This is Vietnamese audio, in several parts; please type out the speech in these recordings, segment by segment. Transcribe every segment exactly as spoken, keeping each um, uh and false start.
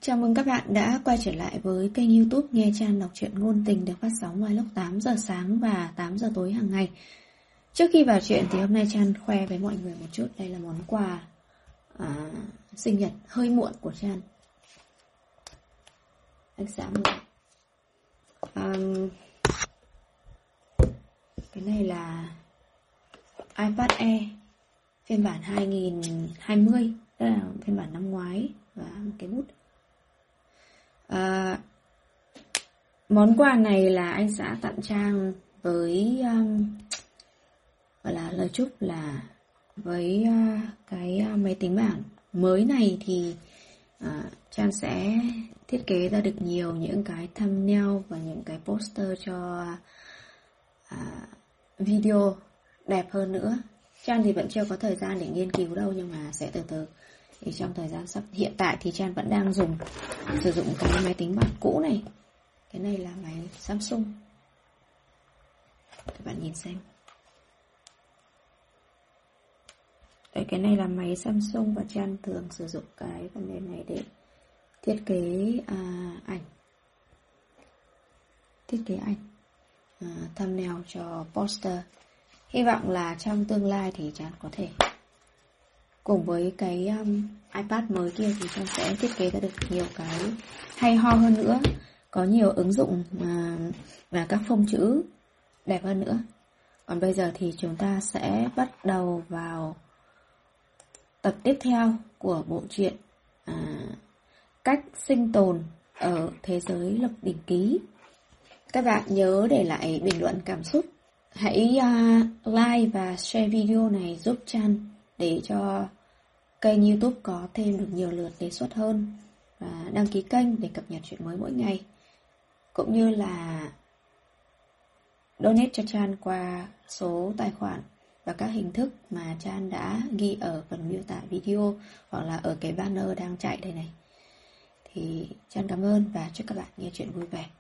Chào mừng các bạn đã quay trở lại với kênh YouTube Nghe Chan đọc truyện ngôn tình được phát sóng vào lúc tám giờ sáng và tám giờ tối hàng ngày. Trước khi vào chuyện thì hôm nay Chan khoe với mọi người một chút. Đây là món quà à, sinh nhật hơi muộn của Chan. Anh xã mua. À, cái này là iPad Air phiên bản hai nghìn không trăm hai mươi. Đây là phiên bản năm ngoái. Và một cái bút. À, món quà này là anh xã tặng Trang với um, gọi là lời chúc là với uh, cái uh, máy tính bảng mới này thì uh, Trang sẽ thiết kế ra được nhiều những cái thumbnail và những cái poster cho uh, video đẹp hơn nữa. Trang thì vẫn chưa có thời gian để nghiên cứu đâu, nhưng mà sẽ từ từ. Thì trong thời gian sắp hiện tại thì Chan vẫn đang dùng sử dụng cái máy tính bảng cũ này. Cái này là máy Samsung. Các bạn nhìn xem. Đấy, cái này là máy Samsung và Chan thường sử dụng cái phần mềm này để thiết kế à, ảnh. Thiết kế ảnh à, thumbnail cho poster. Hy vọng là trong tương lai thì Chan có thể cùng với cái um, iPad mới kia thì Chan sẽ thiết kế ra được nhiều cái hay ho hơn nữa, có nhiều ứng dụng mà và các phông chữ đẹp hơn nữa. Còn bây giờ thì chúng ta sẽ bắt đầu vào tập tiếp theo của bộ truyện à, Cách sinh tồn ở thế giới Lộc Đỉnh Ký. Các bạn nhớ để lại bình luận cảm xúc. Hãy uh, like và share video này giúp Chan để cho kênh YouTube có thêm được nhiều lượt đề xuất hơn, và đăng ký kênh để cập nhật chuyện mới mỗi ngày, cũng như là donate cho Chan qua số tài khoản và các hình thức mà Chan đã ghi ở phần miêu tả video hoặc là ở cái banner đang chạy đây này. Thì Chan cảm ơn và chúc các bạn nghe chuyện vui vẻ.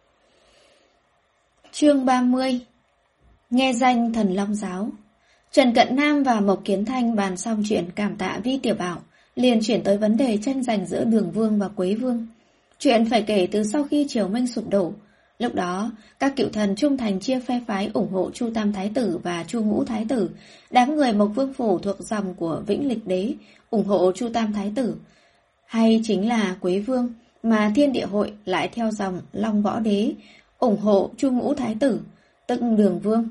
Chương ba mươi. Nghe danh Thần Long Giáo. Trần Cận Nam và Mộc Kiến Thanh bàn xong chuyện cảm tạ Vi Tiểu Bảo, liền chuyển tới vấn đề tranh giành giữa Đường Vương và Quế Vương. Chuyện phải kể từ sau khi Triều Minh sụp đổ. Lúc đó, các cựu thần trung thành chia phe phái ủng hộ Chu Tam Thái Tử và Chu Ngũ Thái Tử. Đám người Mộc Vương Phủ thuộc dòng của Vĩnh Lịch Đế ủng hộ Chu Tam Thái Tử, hay chính là Quế Vương, mà Thiên Địa Hội lại theo dòng Long Võ Đế ủng hộ Chu Ngũ Thái Tử, tức Đường Vương.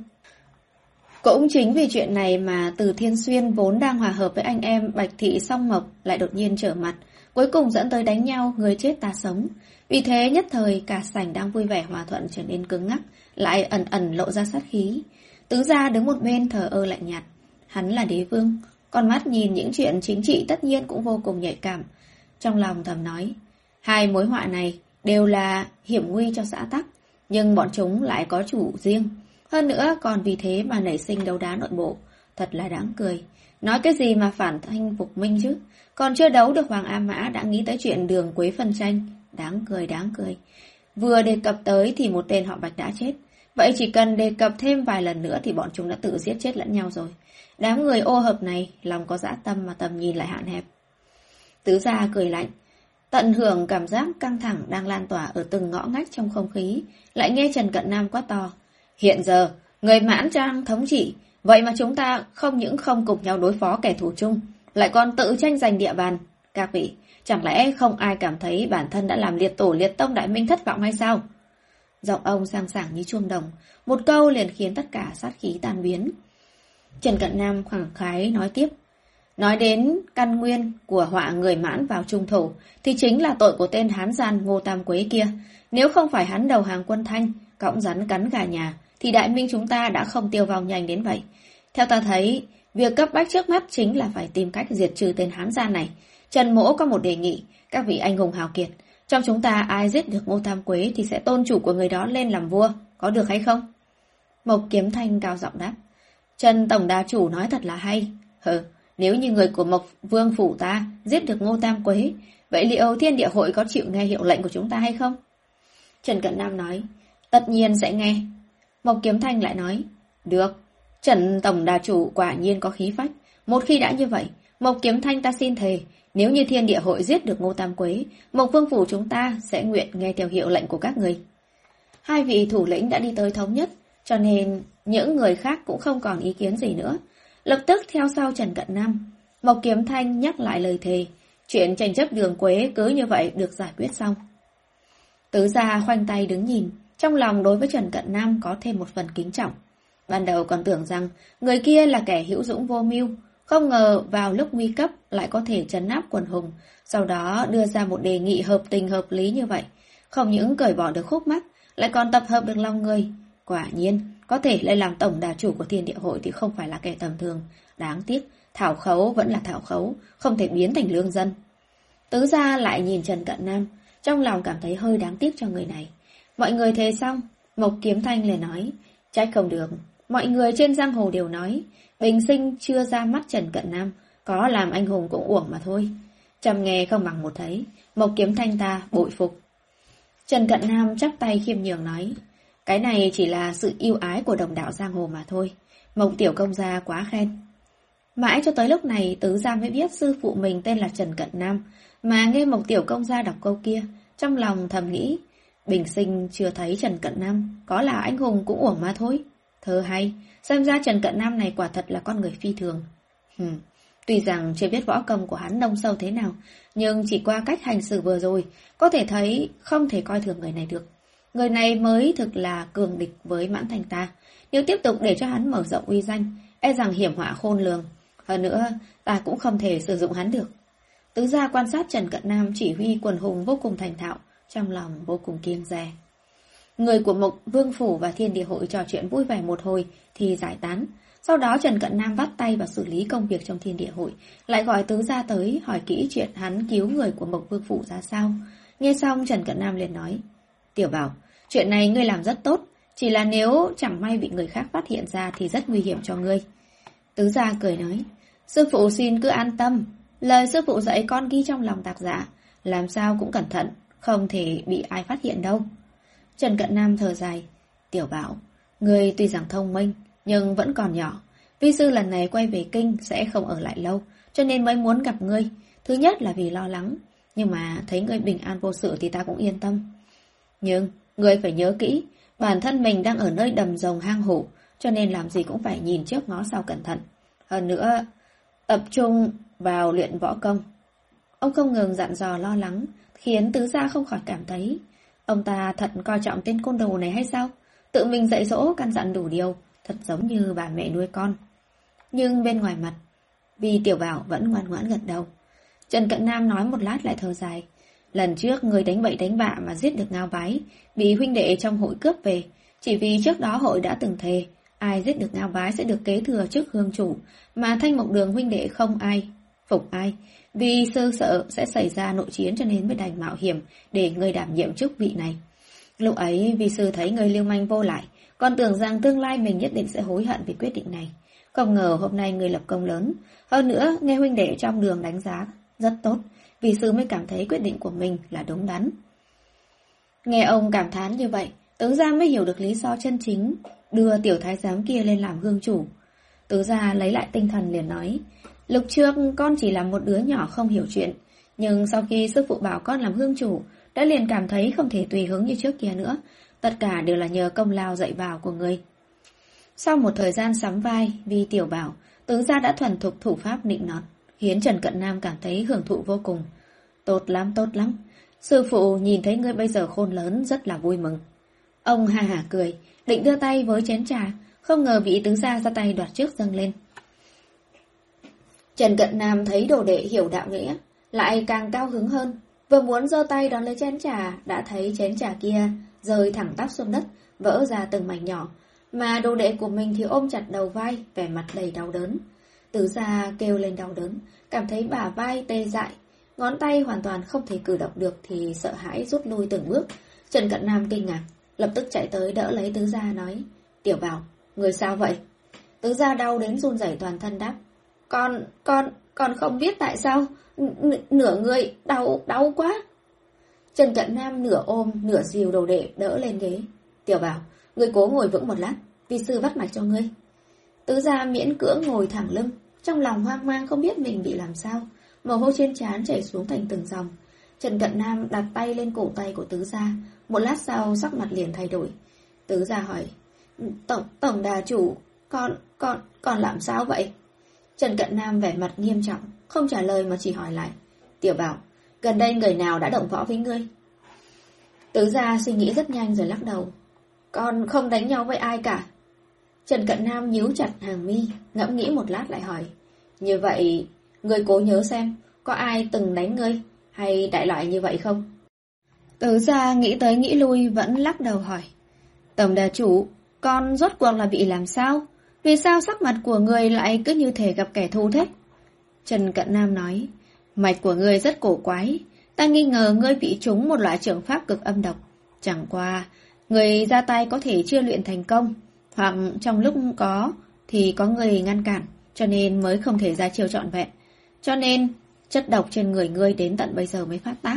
Cũng chính vì chuyện này mà Từ Thiên Xuyên vốn đang hòa hợp với anh em Bạch Thị Song Mộc lại đột nhiên trở mặt, cuối cùng dẫn tới đánh nhau, người chết ta sống. Vì thế nhất thời cả sảnh đang vui vẻ hòa thuận trở nên cứng ngắc, lại ẩn ẩn lộ ra sát khí. Tứ gia đứng một bên thờ ơ lạnh nhạt. Hắn là đế vương, con mắt nhìn những chuyện chính trị tất nhiên cũng vô cùng nhạy cảm. Trong lòng thầm nói, hai mối họa này đều là hiểm nguy cho xã tắc, nhưng bọn chúng lại có chủ riêng. Hơn nữa còn vì thế mà nảy sinh đấu đá nội bộ. Thật là đáng cười. Nói cái gì mà phản thanh phục minh chứ. Còn chưa đấu được Hoàng A Mã đã nghĩ tới chuyện Đường Quế phân tranh. Đáng cười, đáng cười. Vừa đề cập tới thì một tên họ Bạch đã chết. Vậy chỉ cần đề cập thêm vài lần nữa thì bọn chúng đã tự giết chết lẫn nhau rồi. Đám người ô hợp này lòng có dã tâm mà tầm nhìn lại hạn hẹp. Tứ gia cười lạnh, tận hưởng cảm giác căng thẳng đang lan tỏa ở từng ngõ ngách trong không khí. Lại nghe Trần Cận Nam quát to, hiện giờ người Mãn Trang thống trị, vậy mà chúng ta không những không cùng nhau đối phó kẻ thù chung, lại còn tự tranh giành địa bàn. Các vị, chẳng lẽ không ai cảm thấy bản thân đã làm liệt tổ liệt tông Đại Minh thất vọng hay sao? Giọng ông sang sảng như chuông đồng, một câu liền khiến tất cả sát khí tan biến. Trần Cận Nam khẳng khái nói tiếp, nói đến căn nguyên của họa người Mãn vào trung thổ thì chính là tội của tên hán gian Ngô Tam Quế kia. Nếu không phải hắn đầu hàng quân Thanh, cõng rắn cắn gà nhà, thì Đại Minh chúng ta đã không tiêu vong nhanh đến vậy. Theo ta thấy, việc cấp bách trước mắt chính là phải tìm cách diệt trừ tên hán gian này. Trần Mỗ có một đề nghị, các vị anh hùng hào kiệt, trong chúng ta ai giết được Ngô Tam Quế thì sẽ tôn chủ của người đó lên làm vua, có được hay không? Mộc Kiếm Thanh cao giọng đáp, Trần Tổng Đà Chủ nói thật là hay. Hừ, nếu như người của Mộc Vương Phủ ta giết được Ngô Tam Quế, vậy liệu Thiên Địa Hội có chịu nghe hiệu lệnh của chúng ta hay không? Trần Cận Nam nói, tất nhiên sẽ nghe. Mộc Kiếm Thanh lại nói, được, Trần Tổng Đà Chủ quả nhiên có khí phách. Một khi đã như vậy, Mộc Kiếm Thanh ta xin thề, nếu như Thiên Địa Hội giết được Ngô Tam Quế, Mộc Vương Phủ chúng ta sẽ nguyện nghe theo hiệu lệnh của các người. Hai vị thủ lĩnh đã đi tới thống nhất, cho nên những người khác cũng không còn ý kiến gì nữa. Lập tức theo sau Trần Cận Nam, Mộc Kiếm Thanh nhắc lại lời thề, chuyện tranh chấp Đường Quế cứ như vậy được giải quyết xong. Tứ gia khoanh tay đứng nhìn, trong lòng đối với Trần Cận Nam có thêm một phần kính trọng. Ban đầu còn tưởng rằng người kia là kẻ hữu dũng vô mưu, không ngờ vào lúc nguy cấp lại có thể trấn áp quần hùng, sau đó đưa ra một đề nghị hợp tình hợp lý như vậy. Không những cởi bỏ được khúc mắc, lại còn tập hợp được lòng người. Quả nhiên, có thể lên làm tổng đà chủ của Thiên Địa Hội thì không phải là kẻ tầm thường. Đáng tiếc, thảo khấu vẫn là thảo khấu, không thể biến thành lương dân. Tứ gia lại nhìn Trần Cận Nam, trong lòng cảm thấy hơi đáng tiếc cho người này. Mọi người thề xong, Mộc Kiếm Thanh liền nói, trách không được. Mọi người trên giang hồ đều nói, bình sinh chưa ra mắt Trần Cận Nam, có làm anh hùng cũng uổng mà thôi. Trầm nghe không bằng một thấy, Mộc Kiếm Thanh ta bội phục. Trần Cận Nam chắp tay khiêm nhường nói, cái này chỉ là sự yêu ái của đồng đạo giang hồ mà thôi. Mộc tiểu công gia quá khen. Mãi cho tới lúc này tứ gia mới biết sư phụ mình tên là Trần Cận Nam, mà nghe Mộc tiểu công gia đọc câu kia, trong lòng thầm nghĩ, bình sinh chưa thấy Trần Cận Nam, có là anh hùng cũng uổng mà thôi. Thơ hay, xem ra Trần Cận Nam này quả thật là con người phi thường. Hừm, tuy rằng chưa biết võ công của hắn nông sâu thế nào, nhưng chỉ qua cách hành xử vừa rồi, có thể thấy không thể coi thường người này được. Người này mới thực là cường địch với Mãn Thành ta. Nếu tiếp tục để cho hắn mở rộng uy danh, e rằng hiểm họa khôn lường. Hơn nữa, ta cũng không thể sử dụng hắn được. Tứ gia quan sát Trần Cận Nam chỉ huy quần hùng vô cùng thành thạo, trong lòng vô cùng kiêng dè. Người của Mộc Vương Phủ và Thiên Địa Hội trò chuyện vui vẻ một hồi thì giải tán. Sau đó Trần Cận Nam bắt tay vào xử lý công việc trong Thiên Địa Hội, lại gọi tứ gia tới hỏi kỹ chuyện hắn cứu người của Mộc Vương Phủ ra sao. Nghe xong Trần Cận Nam liền nói, Tiểu Bảo, chuyện này ngươi làm rất tốt, chỉ là nếu chẳng may bị người khác phát hiện ra thì rất nguy hiểm cho ngươi. Tứ gia cười nói, sư phụ xin cứ an tâm, lời sư phụ dạy con ghi trong lòng tạc dạ, làm sao cũng cẩn thận, không thể bị ai phát hiện đâu. Trần Cận Nam thở dài, Tiểu Bảo, ngươi tuy rằng thông minh, nhưng vẫn còn nhỏ. Vi sư lần này quay về kinh sẽ không ở lại lâu, cho nên mới muốn gặp ngươi. Thứ nhất là vì lo lắng, nhưng mà thấy ngươi bình an vô sự thì ta cũng yên tâm. Nhưng, ngươi phải nhớ kỹ, bản thân mình đang ở nơi đầm rồng hang hổ, cho nên làm gì cũng phải nhìn trước ngó sau cẩn thận. Hơn nữa, tập trung vào luyện võ công. Ông không ngừng dặn dò lo lắng, khiến tứ gia không khỏi cảm thấy, ông ta thật coi trọng tên côn đồ này hay sao? Tự mình dạy dỗ căn dặn đủ điều, thật giống như bà mẹ nuôi con. Nhưng bên ngoài mặt, vì Tiểu Bảo vẫn ngoan ngoãn gật đầu. Trần Cận Nam nói một lát lại thở dài. Lần trước người đánh bậy đánh bạ mà giết được Ngao Bái, bị huynh đệ trong hội cướp về, chỉ vì trước đó hội đã từng thề, ai giết được Ngao Bái sẽ được kế thừa chức hương chủ, mà Thanh Mộc Đường huynh đệ không ai phục ai. Vì sư sợ sẽ xảy ra nội chiến cho nên mới đành mạo hiểm để người đảm nhiệm chức vị này. Lúc ấy vì sư thấy người lưu manh vô lại, còn tưởng rằng tương lai mình nhất định sẽ hối hận vì quyết định này. Không ngờ hôm nay người lập công lớn. Hơn nữa nghe huynh đệ trong đường đánh giá rất tốt, vì sư mới cảm thấy quyết định của mình là đúng đắn. Nghe ông cảm thán như vậy, tứ gia mới hiểu được lý do chân chính đưa tiểu thái giám kia lên làm hương chủ. Tứ gia lấy lại tinh thần liền nói, lúc trước con chỉ là một đứa nhỏ không hiểu chuyện, nhưng sau khi sư phụ bảo con làm hương chủ, đã liền cảm thấy không thể tùy hứng như trước kia nữa. Tất cả đều là nhờ công lao dạy bảo của người. Sau một thời gian sắm vai vì Tiểu Bảo, tứ gia đã thuần thục thủ pháp nịnh nọt, khiến Trần Cận Nam cảm thấy hưởng thụ vô cùng. Tốt lắm, tốt lắm. Sư phụ nhìn thấy ngươi bây giờ khôn lớn rất là vui mừng. Ông ha hả cười, định đưa tay với chén trà, không ngờ bị tứ gia ra tay đoạt trước dâng lên. Trần Cận Nam thấy đồ đệ hiểu đạo nghĩa, lại càng cao hứng hơn. Vừa muốn giơ tay đón lấy chén trà, đã thấy chén trà kia rơi thẳng tắp xuống đất, vỡ ra từng mảnh nhỏ, mà đồ đệ của mình thì ôm chặt đầu vai, vẻ mặt đầy đau đớn. Tứ gia kêu lên đau đớn, cảm thấy bả vai tê dại, ngón tay hoàn toàn không thể cử động được thì sợ hãi rút lui từng bước. Trần Cận Nam kinh ngạc, lập tức chạy tới đỡ lấy tứ gia nói, Tiểu Bảo, người sao vậy? Tứ gia đau đến run rẩy toàn thân đáp, Con, con, con không biết tại sao, N nửa người, đau, đau quá. Trần Cận Nam nửa ôm, nửa dìu đồ đệ đỡ lên ghế. Tiểu Bảo, ngươi cố ngồi vững một lát, vi sư vắt mạch cho ngươi. Tứ gia miễn cưỡng ngồi thẳng lưng, trong lòng hoang mang không biết mình bị làm sao, mồ hôi trên trán chảy xuống thành từng dòng. Trần Cận Nam đặt tay lên cổ tay của Tứ gia, một lát sau sắc mặt liền thay đổi. Tứ gia hỏi, Tổng, tổng đà chủ, con, con, con làm sao vậy? Trần Cận Nam vẻ mặt nghiêm trọng, không trả lời mà chỉ hỏi lại, Tiểu Bảo, gần đây người nào đã động võ với ngươi? Tứ gia suy nghĩ rất nhanh rồi lắc đầu, con không đánh nhau với ai cả. Trần Cận Nam nhíu chặt hàng mi, ngẫm nghĩ một lát lại hỏi, như vậy, ngươi cố nhớ xem, có ai từng đánh ngươi, hay đại loại như vậy không? Tứ gia nghĩ tới nghĩ lui vẫn lắc đầu hỏi, Tổng đà chủ, con rốt cuộc là bị làm sao? Vì sao sắc mặt của người lại cứ như thể gặp kẻ thù thế? Trần Cận Nam nói, mạch của ngươi rất cổ quái, ta nghi ngờ ngươi bị trúng một loại trường pháp cực âm độc. Chẳng qua, người ra tay có thể chưa luyện thành công, hoặc trong lúc có thì có người ngăn cản, cho nên mới không thể ra chiêu trọn vẹn. Cho nên, chất độc trên người ngươi đến tận bây giờ mới phát tác.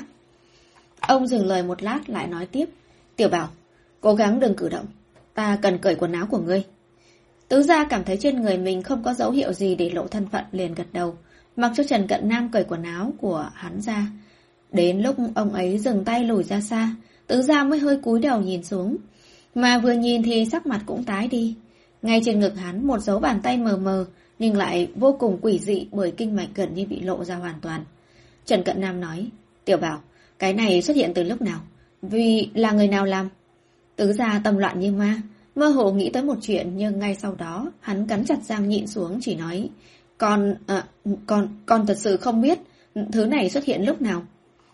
Ông dừng lời một lát lại nói tiếp, Tiểu Bảo, cố gắng đừng cử động, ta cần cởi quần áo của ngươi. Tứ gia cảm thấy trên người mình không có dấu hiệu gì để lộ thân phận liền gật đầu, mặc cho Trần Cận Nam cởi quần áo của hắn ra. Đến lúc ông ấy dừng tay lùi ra xa, Tứ gia mới hơi cúi đầu nhìn xuống, mà vừa nhìn thì sắc mặt cũng tái đi. Ngay trên ngực hắn một dấu bàn tay mờ mờ, nhưng lại vô cùng quỷ dị bởi kinh mạch gần như bị lộ ra hoàn toàn. Trần Cận Nam nói, Tiểu Bảo, cái này xuất hiện từ lúc nào? Vì là người nào làm? Tứ gia tâm loạn như ma, mơ hồ nghĩ tới một chuyện, nhưng ngay sau đó hắn cắn chặt răng nhịn xuống chỉ nói, Con, à, con, con thật sự không biết thứ này xuất hiện lúc nào.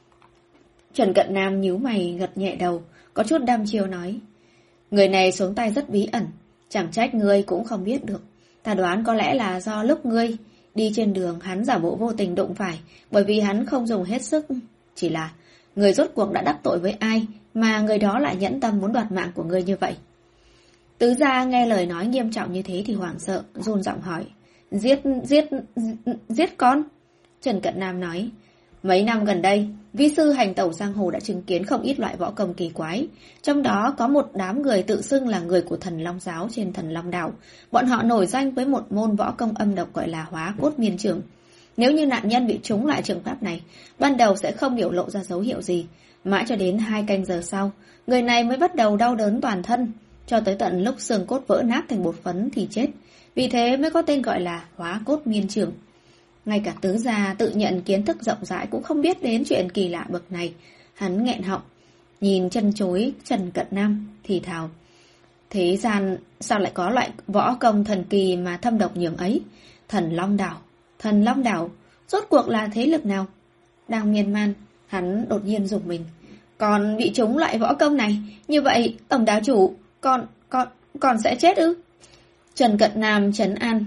Trần Cận Nam nhíu mày gật nhẹ đầu, có chút đăm chiêu nói, người này xuống tay rất bí ẩn, chẳng trách ngươi cũng không biết được. Ta đoán có lẽ là do lúc ngươi đi trên đường hắn giả bộ vô tình đụng phải, bởi vì hắn không dùng hết sức. Chỉ là người rốt cuộc đã đắc tội với ai mà người đó lại nhẫn tâm muốn đoạt mạng của ngươi như vậy? Tứ gia nghe lời nói nghiêm trọng như thế thì hoảng sợ, run giọng hỏi, Giết, giết, giết con? Trần Cận Nam nói, mấy năm gần đây, vi sư hành tẩu giang hồ đã chứng kiến không ít loại võ công kỳ quái, trong đó có một đám người tự xưng là người của Thần Long giáo trên Thần Long đảo. Bọn họ nổi danh với một môn võ công âm độc gọi là Hóa Cốt Miên Trường. Nếu như nạn nhân bị trúng loại trường pháp này, ban đầu sẽ không biểu lộ ra dấu hiệu gì, mãi cho đến hai canh giờ sau, người này mới bắt đầu đau đớn toàn thân, cho tới tận lúc xương cốt vỡ nát thành bột phấn thì chết. Vì thế mới có tên gọi là Hóa Cốt Miên Trường. Ngay cả Tứ gia tự nhận kiến thức rộng rãi cũng không biết đến chuyện kỳ lạ bậc này. Hắn nghẹn họng, nhìn chân chối Trần Cận Nam thì thào, thế gian sao lại có loại võ công thần kỳ mà thâm độc nhường ấy? Thần Long đảo, Thần Long đảo, rốt cuộc là thế lực nào? Đang miên man, hắn đột nhiên rùng mình, còn bị trúng loại võ công này, như vậy tổng đá chủ, con, con, con sẽ chết ư? Trần Cận Nam trấn an,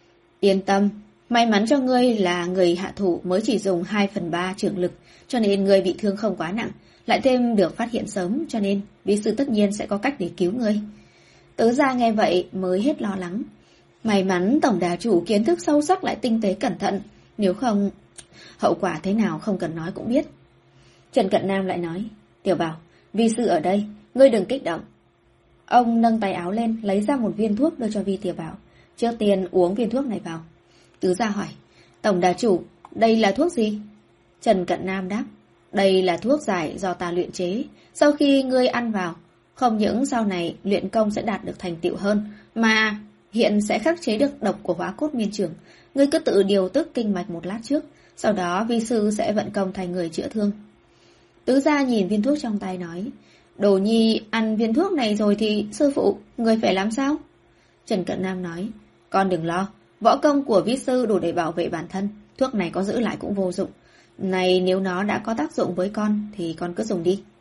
yên tâm, may mắn cho ngươi là người hạ thủ mới chỉ dùng hai phần ba trường lực, cho nên ngươi bị thương không quá nặng, lại thêm được phát hiện sớm, cho nên vi sư tất nhiên sẽ có cách để cứu ngươi. Tứ gia nghe vậy mới hết lo lắng. May mắn tổng đà chủ kiến thức sâu sắc lại tinh tế cẩn thận, nếu không, hậu quả thế nào không cần nói cũng biết. Trần Cận Nam lại nói, Tiểu Bảo, vi sư ở đây, ngươi đừng kích động. Ông nâng tay áo lên, lấy ra một viên thuốc đưa cho Vi Tiểu Bảo. Trước tiên uống viên thuốc này vào. Tứ gia hỏi, tổng đà chủ, đây là thuốc gì? Trần Cận Nam đáp, đây là thuốc giải do ta luyện chế. Sau khi ngươi ăn vào, không những sau này luyện công sẽ đạt được thành tựu hơn, mà hiện sẽ khắc chế được độc của Hóa Cốt Miên Trường. Ngươi cứ tự điều tức kinh mạch một lát trước, sau đó vi sư sẽ vận công thành người chữa thương. Tứ gia nhìn viên thuốc trong tay nói, Đồ nhi ăn viên thuốc này rồi thì sư phụ, người phải làm sao? Trần Cận Nam nói, con đừng lo, võ công của vi sư đủ để bảo vệ bản thân, thuốc này có giữ lại cũng vô dụng. Này nếu nó đã có tác dụng với con thì con cứ dùng đi.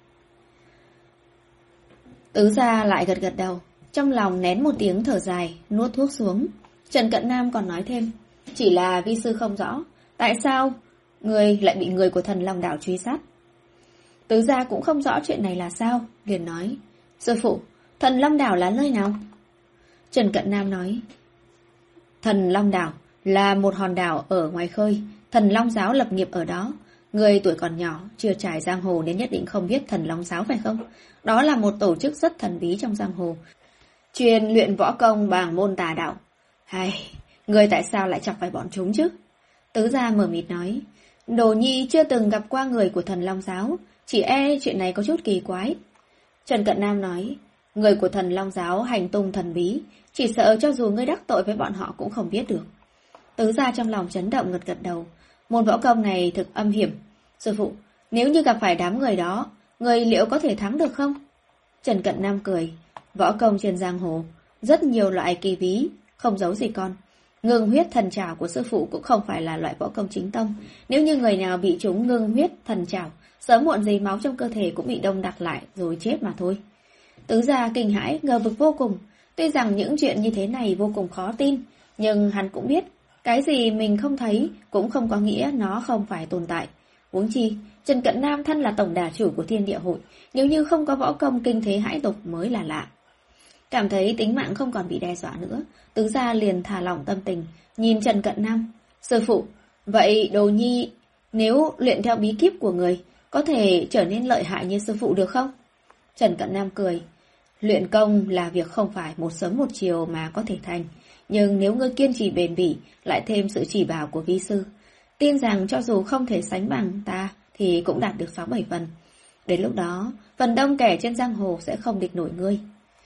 Tứ gia lại gật gật đầu, trong lòng nén một tiếng thở dài, nuốt thuốc xuống. Trần Cận Nam còn nói thêm, chỉ là vi sư không rõ, tại sao người lại bị người của Thần Long đảo truy sát? Tứ gia cũng không rõ chuyện này là sao, liền nói, sư phụ, Thần Long đảo là nơi nào? Trần Cận Nam nói, Thần Long đảo là một hòn đảo ở ngoài khơi, Thần Long giáo lập nghiệp ở đó. Người tuổi còn nhỏ, chưa trải giang hồ nên nhất định không biết Thần Long giáo phải không? Đó là một tổ chức rất thần bí trong giang hồ, chuyên luyện võ công bằng môn tà đạo. Hay, Người tại sao lại chọc phải bọn chúng chứ? Tứ gia mờ mịt nói. Đồ nhi chưa từng gặp qua người của Thần Long Giáo, chỉ e chuyện này có chút kỳ quái. Trần Cận Nam nói. Người của Thần Long Giáo hành tung thần bí, chỉ sợ cho dù ngươi đắc tội với bọn họ cũng không biết được. Tứ gia trong lòng chấn động gật gật đầu. Môn võ công này thực âm hiểm. Sư phụ, nếu như gặp phải đám người đó, người liệu có thể thắng được không? Trần Cận Nam cười. Võ công trên giang hồ, rất nhiều loại kỳ bí, không giấu gì con. Ngưng huyết thần trảo của sư phụ cũng không phải là loại võ công chính tông. Nếu như người nào bị trúng ngưng huyết thần trảo, sớm muộn gì máu trong cơ thể cũng bị đông đặc lại rồi chết mà thôi. Tứ gia kinh hãi, ngờ vực vô cùng. Tuy rằng những chuyện như thế này vô cùng khó tin, nhưng hắn cũng biết, cái gì mình không thấy cũng không có nghĩa nó không phải tồn tại. Huống chi, Trần Cận Nam thân là tổng đà chủ của Thiên Địa Hội, nếu như không có võ công kinh thế hãi tục mới là lạ. Cảm thấy tính mạng không còn bị đe dọa nữa, tứ gia liền thả lỏng tâm tình, nhìn Trần Cận Nam. Sư phụ, vậy đồ nhi nếu luyện theo bí kíp của người, có thể trở nên lợi hại như sư phụ được không? Trần Cận Nam cười. Luyện công là việc không phải một sớm một chiều mà có thể thành, nhưng nếu ngươi kiên trì bền bỉ, lại thêm sự chỉ bảo của vi sư, tin rằng cho dù không thể sánh bằng ta thì cũng đạt được sáu bảy phần. Đến lúc đó, phần đông kẻ trên giang hồ sẽ không địch nổi ngươi.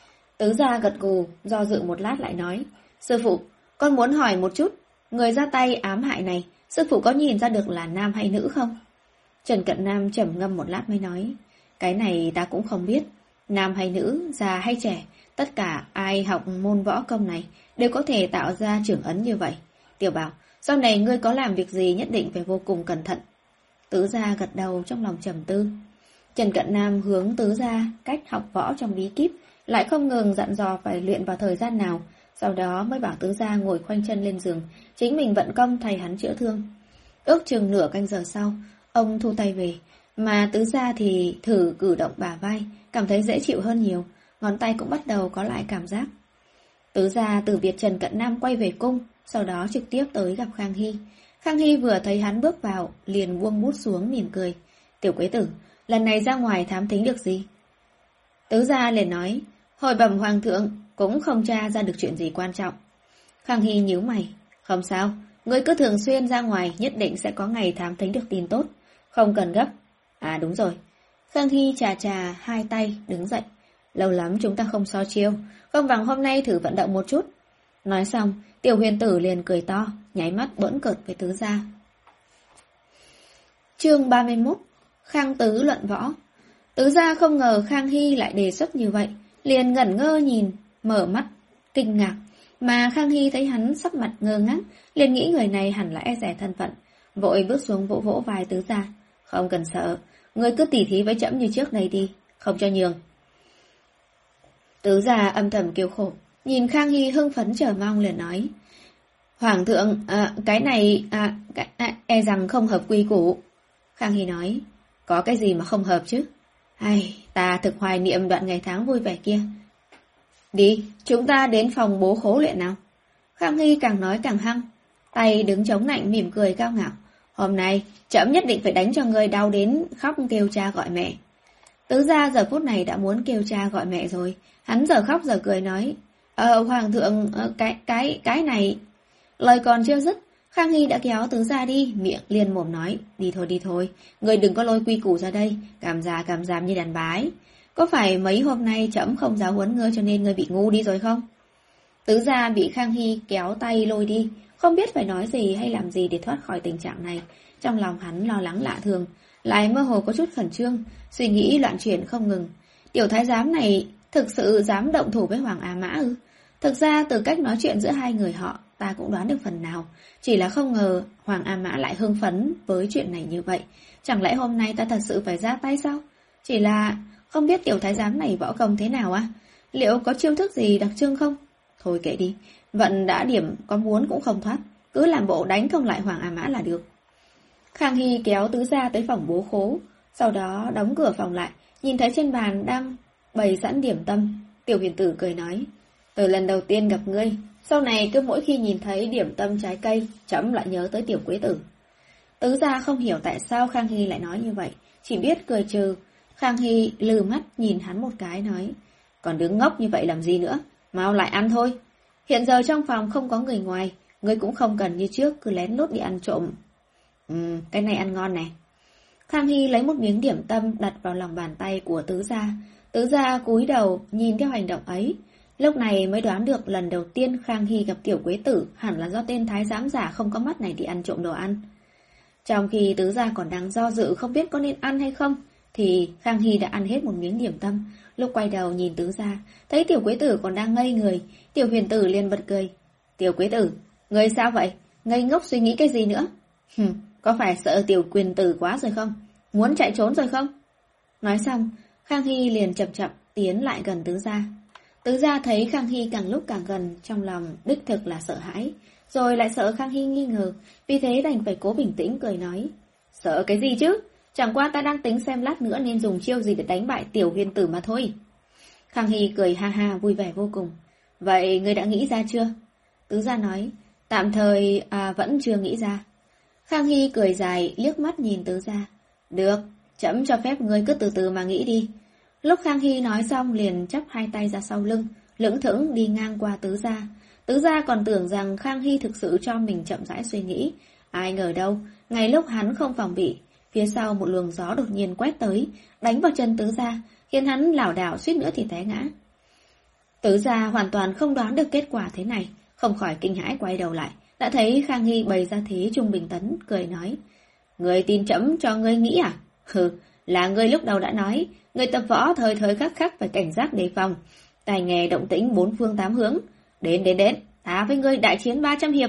Tứ gia gật gù, do dự một lát lại nói. Sư phụ, con muốn hỏi một chút, người ra tay ám hại này, sư phụ có nhìn ra được là nam hay nữ không? Trần Cận Nam trầm ngâm một lát mới nói. Cái này ta cũng không biết. Nam hay nữ, già hay trẻ, tất cả ai học môn võ công này đều có thể tạo ra trưởng ấn như vậy. Tiểu Bảo, sau này ngươi có làm việc gì nhất định phải vô cùng cẩn thận. Tứ gia gật đầu trong lòng trầm tư. Trần Cận Nam hướng tứ gia cách học võ trong bí kíp, lại không ngừng dặn dò phải luyện vào thời gian nào, sau đó mới bảo tứ gia ngồi khoanh chân lên giường, chính mình vận công thay hắn chữa thương. Ước chừng nửa canh giờ sau, ông thu tay về, mà tứ gia thì thử cử động bả vai, cảm thấy dễ chịu hơn nhiều, ngón tay cũng bắt đầu có lại cảm giác. Tứ gia từ biệt Trần Cận Nam quay về cung, sau đó trực tiếp tới gặp Khang Hy. Khang Hy vừa thấy hắn bước vào, liền buông bút xuống mỉm cười. Tiểu Quế Tử, lần này ra ngoài thám thính được gì? Tứ gia liền nói, hồi bẩm hoàng thượng, cũng không tra ra được chuyện gì quan trọng. Khang Hy nhíu mày, không sao, ngươi cứ thường xuyên ra ngoài, nhất định sẽ có ngày thám thính được tin tốt, không cần gấp. À đúng rồi. Khang Hy chà chà hai tay, đứng dậy. Lâu lắm chúng ta không so chiêu, không bằng hôm nay thử vận động một chút. Nói xong, Tiểu Huyền Tử liền cười to, nháy mắt bỡn cợt với tứ gia. Chương ba mươi mốt. Khang Tứ luận võ. Tứ gia không ngờ Khang Hy lại đề xuất như vậy, liền ngẩn ngơ nhìn, mở mắt, kinh ngạc. Mà Khang Hy thấy hắn sắc mặt ngơ ngác, liền nghĩ người này hẳn là e dè thân phận, vội bước xuống vỗ vỗ vai tứ gia. Không cần sợ, ngươi cứ tỉ thí với trẫm như trước đây đi, không cho nhường. Tứ gia âm thầm kêu khổ, nhìn Khang Hy hưng phấn chờ mong liền nói. Hoàng thượng, à, cái này, à, cái, à, e rằng không hợp quy củ. Khang Hy nói, có cái gì mà không hợp chứ? Ai, ta thực hoài niệm đoạn ngày tháng vui vẻ kia. Đi, chúng ta đến phòng bố khố luyện nào. Khang Hy càng nói càng hăng, tay đứng chống nạnh mỉm cười cao ngạo. Hôm nay, trẫm nhất định phải đánh cho người đau đến khóc kêu cha gọi mẹ. Tứ gia giờ phút này đã muốn kêu cha gọi mẹ rồi, hắn giờ khóc giờ cười nói, Ờ, hoàng thượng, cái, cái, cái này... Lời còn chưa dứt, Khang Hy đã kéo tứ gia đi, miệng liền mồm nói, đi thôi đi thôi, người đừng có lôi quy củ ra đây, cảm già cảm giảm như đàn bái. Có phải mấy hôm nay trẫm không giáo huấn ngươi cho nên ngươi bị ngu đi rồi không? Tứ gia bị Khang Hy kéo tay lôi đi, không biết phải nói gì hay làm gì để thoát khỏi tình trạng này. Trong lòng hắn lo lắng lạ thường, lại mơ hồ có chút khẩn trương, suy nghĩ loạn chuyển không ngừng. Tiểu thái giám này thực sự dám động thủ với Hoàng A Mã ư? Thực ra từ cách nói chuyện giữa hai người họ, ta cũng đoán được phần nào. Chỉ là không ngờ Hoàng A Mã lại hưng phấn với chuyện này như vậy. Chẳng lẽ hôm nay ta thật sự phải ra tay sao? Chỉ là không biết tiểu thái giám này võ công thế nào à? Liệu có chiêu thức gì đặc trưng không? Thôi kệ đi, vận đã điểm có muốn cũng không thoát, cứ làm bộ đánh không lại Hoàng A Mã là được. Khang Hy kéo tứ gia tới phòng bố khố, sau đó đóng cửa phòng lại, nhìn thấy trên bàn đang bày sẵn điểm tâm. Tiểu Huyền Tử cười nói, từ lần đầu tiên gặp ngươi, sau này cứ mỗi khi nhìn thấy điểm tâm trái cây, trẫm lại nhớ tới Tiểu Quế Tử. Tứ gia không hiểu tại sao Khang Hy lại nói như vậy, chỉ biết cười trừ. Khang Hy lừ mắt nhìn hắn một cái nói, còn đứng ngốc như vậy làm gì nữa, mau lại ăn thôi. Hiện giờ trong phòng không có người ngoài, ngươi cũng không cần như trước cứ lén lút đi ăn trộm. Ừ, cái này ăn ngon này. Khang Hy lấy một miếng điểm tâm đặt vào lòng bàn tay của tứ gia. Tứ gia cúi đầu nhìn theo hành động ấy. Lúc này mới đoán được lần đầu tiên Khang Hy gặp tiểu quế tử hẳn là do tên thái giám giả không có mắt này đi ăn trộm đồ ăn. Trong khi tứ gia còn đang do dự không biết có nên ăn hay không, thì Khang Hy đã ăn hết một miếng điểm tâm. Lúc quay đầu nhìn tứ gia, thấy tiểu quế tử còn đang ngây người, tiểu huyền tử liền bật cười. Tiểu quế tử, ngươi sao vậy? Ngây ngốc suy nghĩ cái gì nữa? Hừm, có phải sợ tiểu quyền tử quá rồi không? Muốn chạy trốn rồi không? Nói xong, Khang Hy liền chậm chậm tiến lại gần tứ gia. Tứ gia thấy Khang Hy càng lúc càng gần, trong lòng đích thực là sợ hãi, rồi lại sợ Khang Hy nghi ngờ, vì thế đành phải cố bình tĩnh cười nói. Sợ cái gì chứ? Chẳng qua ta đang tính xem lát nữa nên dùng chiêu gì để đánh bại tiểu huyền tử mà thôi. Khang Hy cười ha ha vui vẻ vô cùng. Vậy ngươi đã nghĩ ra chưa? Tứ gia nói, tạm thời à, vẫn chưa nghĩ ra. Khang Hy cười dài liếc mắt nhìn tứ gia. Được, trẫm cho phép ngươi cứ từ từ mà nghĩ đi. Lúc Khang Hy nói xong liền chắp hai tay ra sau lưng, lững thững đi ngang qua tứ gia. Tứ gia còn tưởng rằng Khang Hy thực sự cho mình chậm rãi suy nghĩ. Ai ngờ đâu, ngay lúc hắn không phòng bị, phía sau một luồng gió đột nhiên quét tới, đánh vào chân tứ gia, khiến hắn lảo đảo suýt nữa thì té ngã. Tứ gia hoàn toàn không đoán được kết quả thế này, không khỏi kinh hãi quay đầu lại, đã thấy Khang Hy bày ra thế trung bình tấn, cười nói. Ngươi tin trẫm cho ngươi nghĩ à? Hừ, là ngươi lúc đầu đã nói, ngươi tập võ thời thời khắc khắc phải cảnh giác đề phòng, tài nghe động tĩnh bốn phương tám hướng. Đến đến đến, ta với ngươi đại chiến ba trăm hiệp.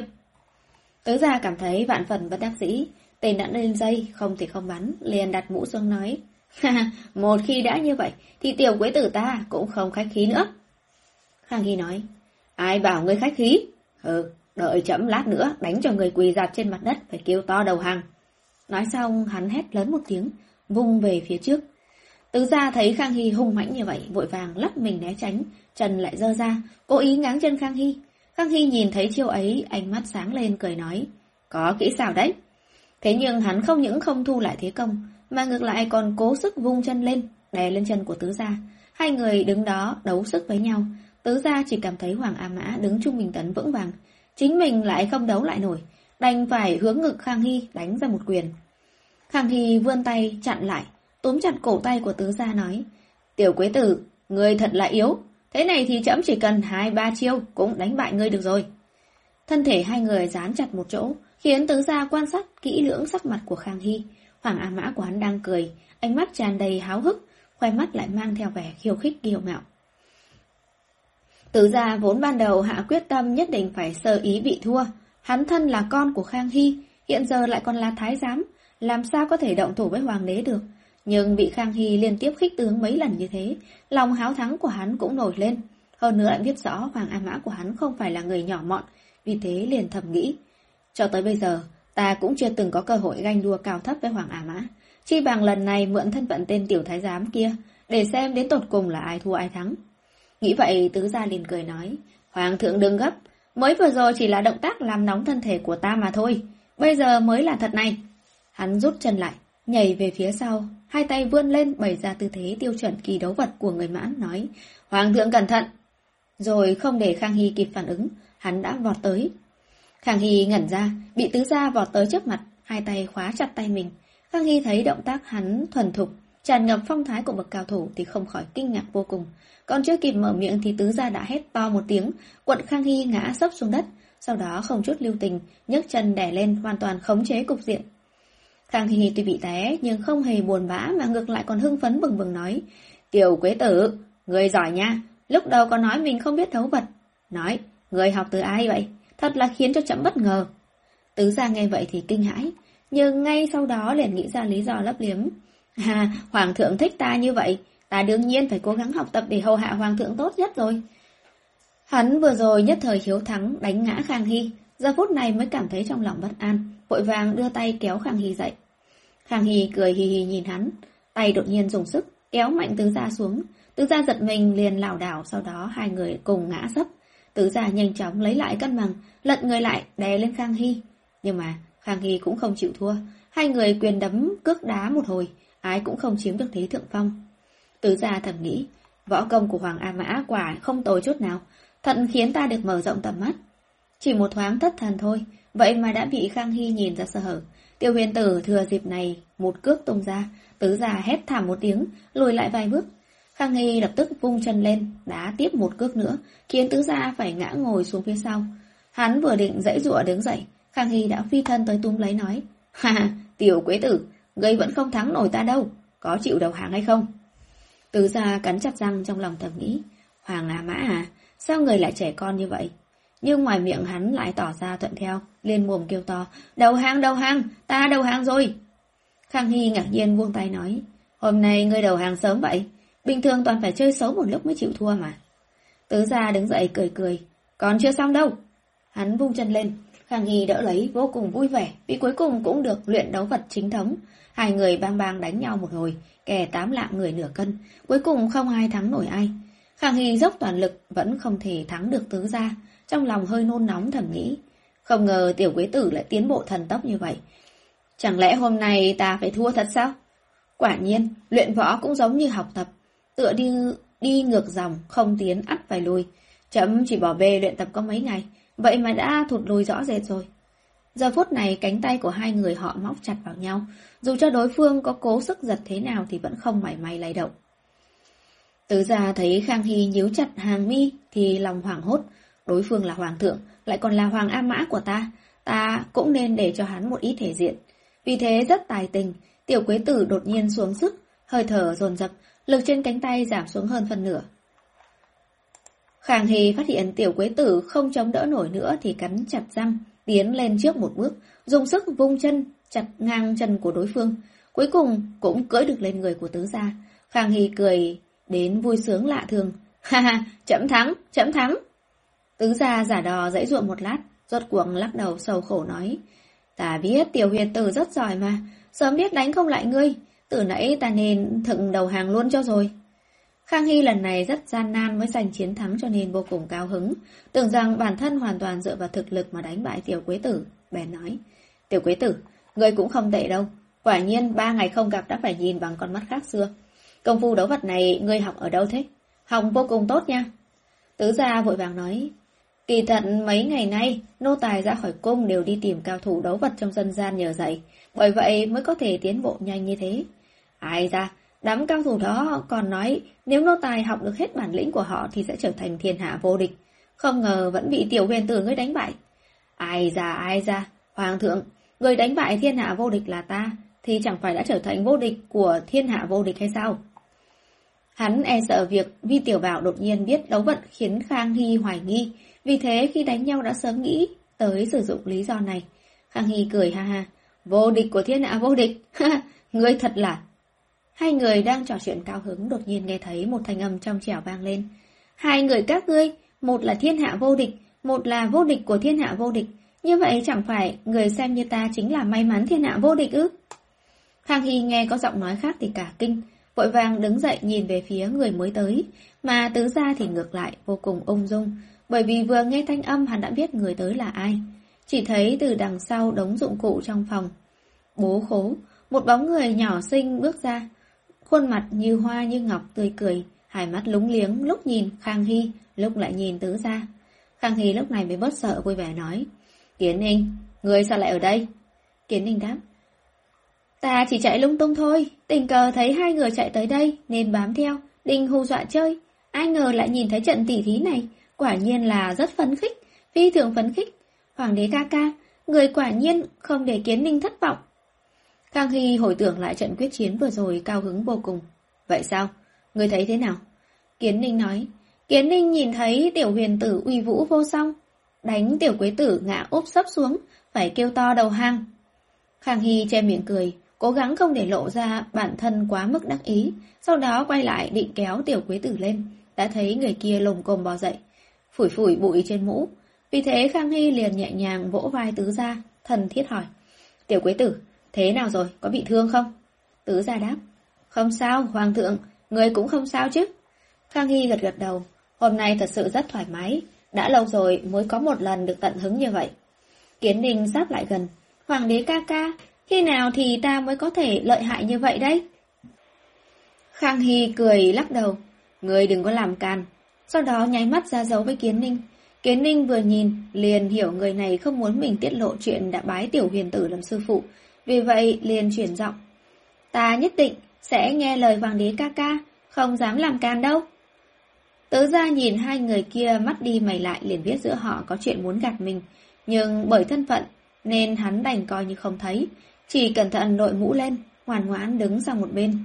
Tứ gia cảm thấy vạn phần bất đắc dĩ, tên đã lên dây, không thể không bắn, liền đặt mũ xuống nói. Ha, một khi đã như vậy, thì tiểu quế tử ta cũng không khách khí nữa. Khang Hy nói, ai bảo ngươi khách khí? Ừ, đợi chậm lát nữa, đánh cho người quỳ dạp trên mặt đất, phải kêu to đầu hàng. Nói xong, hắn hét lớn một tiếng, vung về phía trước. Tứ gia thấy Khang Hy hung mãnh như vậy, vội vàng lắc mình né tránh, chân lại giơ ra, cố ý ngáng chân Khang Hy. Khang Hy nhìn thấy chiêu ấy, ánh mắt sáng lên cười nói, có kỹ xảo đấy. Thế nhưng hắn không những không thu lại thế công, mà ngược lại còn cố sức vung chân lên, đè lên chân của tứ gia. Hai người đứng đó đấu sức với nhau. Tứ gia chỉ cảm thấy Hoàng A Mã đứng trung bình tấn vững vàng, chính mình lại không đấu lại nổi, đành phải hướng ngực Khang Hy đánh ra một quyền. Khang Hy vươn tay chặn lại, túm chặt cổ tay của tứ gia nói, tiểu quế tử, ngươi thật là yếu, thế này thì trẫm chỉ cần hai ba chiêu cũng đánh bại ngươi được rồi. Thân thể hai người dán chặt một chỗ, khiến tứ gia quan sát kỹ lưỡng sắc mặt của Khang Hy. Hoàng A Mã của hắn đang cười, ánh mắt tràn đầy háo hức, khoe mắt lại mang theo vẻ khiêu khích kiêu ngạo. Tứ gia vốn ban đầu hạ quyết tâm nhất định phải sơ ý bị thua, hắn thân là con của Khang Hy, hiện giờ lại còn là thái giám, làm sao có thể động thủ với hoàng đế được. Nhưng bị Khang Hy liên tiếp khích tướng mấy lần như thế, lòng háo thắng của hắn cũng nổi lên. Hơn nữa lại biết rõ Hoàng A Mã của hắn không phải là người nhỏ mọn, vì thế liền thầm nghĩ. Cho tới bây giờ, ta cũng chưa từng có cơ hội ganh đua cao thấp với Hoàng A Mã. Chi bằng lần này mượn thân phận tên tiểu thái giám kia, để xem đến tột cùng là ai thua ai thắng. Nghĩ vậy tứ gia liền cười nói, Hoàng thượng đừng gấp, mới vừa rồi chỉ là động tác làm nóng thân thể của ta mà thôi, bây giờ mới là thật này. Hắn rút chân lại, nhảy về phía sau, hai tay vươn lên bày ra tư thế tiêu chuẩn kỳ đấu vật của người Mãn, nói, Hoàng thượng cẩn thận. Rồi không để Khang Hy kịp phản ứng, hắn đã vọt tới. Khang Hy ngẩn ra, bị tứ gia vọt tới trước mặt, hai tay khóa chặt tay mình. Khang Hy thấy động tác hắn thuần thục, tràn ngập phong thái của bậc cao thủ thì không khỏi kinh ngạc vô cùng. Còn chưa kịp mở miệng thì tứ gia đã hét to một tiếng, quật Khang Hy ngã sấp xuống đất, sau đó không chút lưu tình, nhấc chân đè lên hoàn toàn khống chế cục diện. Khang Hy tuy bị té nhưng không hề buồn bã mà ngược lại còn hưng phấn bừng bừng nói, tiểu quế tử, người giỏi nha, lúc đầu có nói mình không biết đấu vật. Nói, người học từ ai vậy? Thật là khiến cho trẫm bất ngờ. Tứ gia nghe vậy thì kinh hãi, nhưng ngay sau đó liền nghĩ ra lý do lấp liếm. À, Hoàng thượng thích ta như vậy, ta đương nhiên phải cố gắng học tập để hầu hạ Hoàng thượng tốt nhất rồi. Hắn vừa rồi nhất thời hiếu thắng đánh ngã Khang Hy, giờ phút này mới cảm thấy trong lòng bất an, vội vàng đưa tay kéo Khang Hy dậy. Khang Hy cười hì hì nhìn hắn, tay đột nhiên dùng sức kéo mạnh tứ gia xuống. Tứ gia giật mình liền lảo đảo, sau đó hai người cùng ngã sấp. Tứ gia nhanh chóng lấy lại cân bằng, lật người lại đè lên Khang Hy. Nhưng mà Khang Hy cũng không chịu thua, hai người quyền đấm cước đá một hồi, ai cũng không chiếm được thế thượng phong. Tứ gia thầm nghĩ, võ công của Hoàng A Mã quả không tồi chút nào, thật khiến ta được mở rộng tầm mắt. Chỉ một thoáng thất thần thôi, vậy mà đã bị Khang Hy nhìn ra sơ hở. Tiểu Huyền Tử thừa dịp này một cước tung ra, Tứ Gia hét thảm một tiếng, lùi lại vài bước. Khang Hy lập tức vung chân lên, đá tiếp một cước nữa, khiến Tứ Gia phải ngã ngồi xuống phía sau. Hắn vừa định giãy giụa đứng dậy, Khang Hy đã phi thân tới túm lấy nói: "Ha, Tiểu Quế Tử, ngươi vẫn không thắng nổi ta đâu, có chịu đầu hàng hay không?" Tứ Gia cắn chặt răng trong lòng thầm nghĩ: Hoàng A Mã à, sao người lại trẻ con như vậy? Nhưng ngoài miệng hắn lại tỏ ra thuận theo, liền mồm kêu to: "Đầu hàng, đầu hàng, ta đầu hàng rồi!" Khang Hy ngạc nhiên buông tay nói: "Hôm nay ngươi đầu hàng sớm vậy, bình thường toàn phải chơi xấu một lúc mới chịu thua mà." Tứ Gia đứng dậy cười cười: "Còn chưa xong đâu." Hắn vung chân lên, Khang Hy đỡ lấy vô cùng vui vẻ, vì cuối cùng cũng được luyện đấu vật chính thống. Hai người bang bang đánh nhau một hồi, kẻ tám lạng người nửa cân, cuối cùng không ai thắng nổi ai. Khang Hy dốc toàn lực vẫn không thể thắng được Tứ Gia, trong lòng hơi nôn nóng thầm nghĩ: không ngờ Tiểu Quế Tử lại tiến bộ thần tốc như vậy. Chẳng lẽ hôm nay ta phải thua thật sao? Quả nhiên, luyện võ cũng giống như học tập, tựa đi, đi ngược dòng, không tiến ắt phải lùi. Chấm chỉ bỏ bê luyện tập có mấy ngày, vậy mà đã thụt lùi rõ rệt rồi. Giờ phút này cánh tay của hai người họ móc chặt vào nhau, dù cho đối phương có cố sức giật thế nào thì vẫn không mảy may lay động. Tứ Gia thấy Khang Hy nhíu chặt hàng mi thì lòng hoảng hốt, đối phương là hoàng thượng, lại còn là hoàng A Mã của ta, ta cũng nên để cho hắn một ít thể diện. Vì thế rất tài tình, Tiểu Quế Tử đột nhiên xuống sức, hơi thở dồn dập, lực trên cánh tay giảm xuống hơn phân nửa. Khang Hy phát hiện Tiểu Quế Tử không chống đỡ nổi nữa thì cắn chặt răng, tiến lên trước một bước, dùng sức vung chân, chặt ngang chân của đối phương. Cuối cùng cũng cưỡi được lên người của Tứ Gia. Khang Hy cười đến vui sướng lạ thường: "Ha ha, chấm thắng, chấm thắng." Tứ Gia giả đò giãy giụa một lát, rốt cuộc lắc đầu sầu khổ nói: "Ta biết Tiểu Huyền Tử rất giỏi mà, sớm biết đánh không lại ngươi, từ nãy ta nên thựng đầu hàng luôn cho rồi." Khang Hy lần này rất gian nan mới giành chiến thắng cho nên vô cùng cao hứng, tưởng rằng bản thân hoàn toàn dựa vào thực lực mà đánh bại Tiểu Quế Tử, bèn nói: "Tiểu Quế Tử, ngươi cũng không tệ đâu, quả nhiên ba ngày không gặp đã phải nhìn bằng con mắt khác xưa. Công phu đấu vật này ngươi học ở đâu thế? Học vô cùng tốt nha." Tứ Gia vội vàng nói: "Kỳ thật mấy ngày nay, nô tài ra khỏi cung đều đi tìm cao thủ đấu vật trong dân gian nhờ dạy, bởi vậy mới có thể tiến bộ nhanh như thế." Ai ra, đám cao thủ đó còn nói nếu nô tài học được hết bản lĩnh của họ thì sẽ trở thành thiên hạ vô địch, không ngờ vẫn bị Tiểu Huyền Tử ngươi đánh bại. Ai ra, ai ra, Hoàng thượng, người đánh bại thiên hạ vô địch là ta, thì chẳng phải đã trở thành vô địch của thiên hạ vô địch hay sao? Hắn e sợ việc Vi Tiểu Bảo đột nhiên biết đấu vận khiến Khang Hy hoài nghi, vì thế khi đánh nhau đã sớm nghĩ tới sử dụng lý do này. Khang Hy cười ha ha: "Vô địch của thiên hạ vô địch, ha, ngươi thật là..." Hai người đang trò chuyện cao hứng đột nhiên nghe thấy một thanh âm trong trẻo vang lên: "Hai người các ngươi, một là thiên hạ vô địch, một là vô địch của thiên hạ vô địch, như vậy chẳng phải người xem như ta chính là may mắn thiên hạ vô địch ư?" Khang Hy nghe có giọng nói khác thì cả kinh, vội vàng đứng dậy nhìn về phía người mới tới, mà Tứ Gia thì ngược lại vô cùng ung dung, bởi vì vừa nghe thanh âm hắn đã biết người tới là ai. Chỉ thấy từ đằng sau đống dụng cụ trong phòng bố khố, một bóng người nhỏ xinh bước ra, khuôn mặt như hoa như ngọc tươi cười, hai mắt lúng liếng, lúc nhìn Khang Hy, lúc lại nhìn Tứ Gia. Khang Hy lúc này mới bớt sợ, vui vẻ nói: "Kiến Ninh, người sao lại ở đây?" Kiến Ninh đáp: "Ta chỉ chạy lung tung thôi, tình cờ thấy hai người chạy tới đây nên bám theo, định hù dọa chơi. Ai ngờ lại nhìn thấy trận tỉ thí này, quả nhiên là rất phấn khích, phi thường phấn khích. Hoàng đế ca ca, người quả nhiên không để Kiến Ninh thất vọng." Khang Hy hồi tưởng lại trận quyết chiến vừa rồi, cao hứng vô cùng. "Vậy sao? Người thấy thế nào?" Kiến Ninh nói: "Kiến Ninh nhìn thấy Tiểu Huyền Tử uy vũ vô song, đánh Tiểu Quế Tử ngã úp sấp xuống, phải kêu to đầu hàng." Khang Hy che miệng cười, cố gắng không để lộ ra bản thân quá mức đắc ý, sau đó quay lại định kéo Tiểu Quế Tử lên, đã thấy người kia lồm cồm bò dậy, phủi phủi bụi trên mũ. Vì thế Khang Hy liền nhẹ nhàng vỗ vai Tứ Gia, thân thiết hỏi: "Tiểu Quế Tử, thế nào rồi, có bị thương không?" Tứ Gia đáp: "Không sao, Hoàng thượng, người cũng không sao chứ?" Khang Hy gật gật đầu, hôm nay thật sự rất thoải mái, đã lâu rồi mới có một lần được tận hứng như vậy. Kiến Ninh sát lại gần: "Hoàng đế ca ca, khi nào thì ta mới có thể lợi hại như vậy đấy?" Khang Hy cười lắc đầu: "Người đừng có làm càn." Sau đó nháy mắt ra dấu với Kiến Ninh. Kiến Ninh vừa nhìn, liền hiểu người này không muốn mình tiết lộ chuyện đã bái Tiểu Huyền Tử làm sư phụ, vì vậy liền chuyển giọng. Ta nhất định sẽ nghe lời hoàng đế ca ca, không dám làm càn đâu. Tứ gia nhìn hai người kia mắt đi mày lại liền biết giữa họ có chuyện muốn gạt mình, nhưng bởi thân phận nên hắn đành coi như không thấy, chỉ cẩn thận đội mũ lên, ngoan ngoãn đứng sang một bên.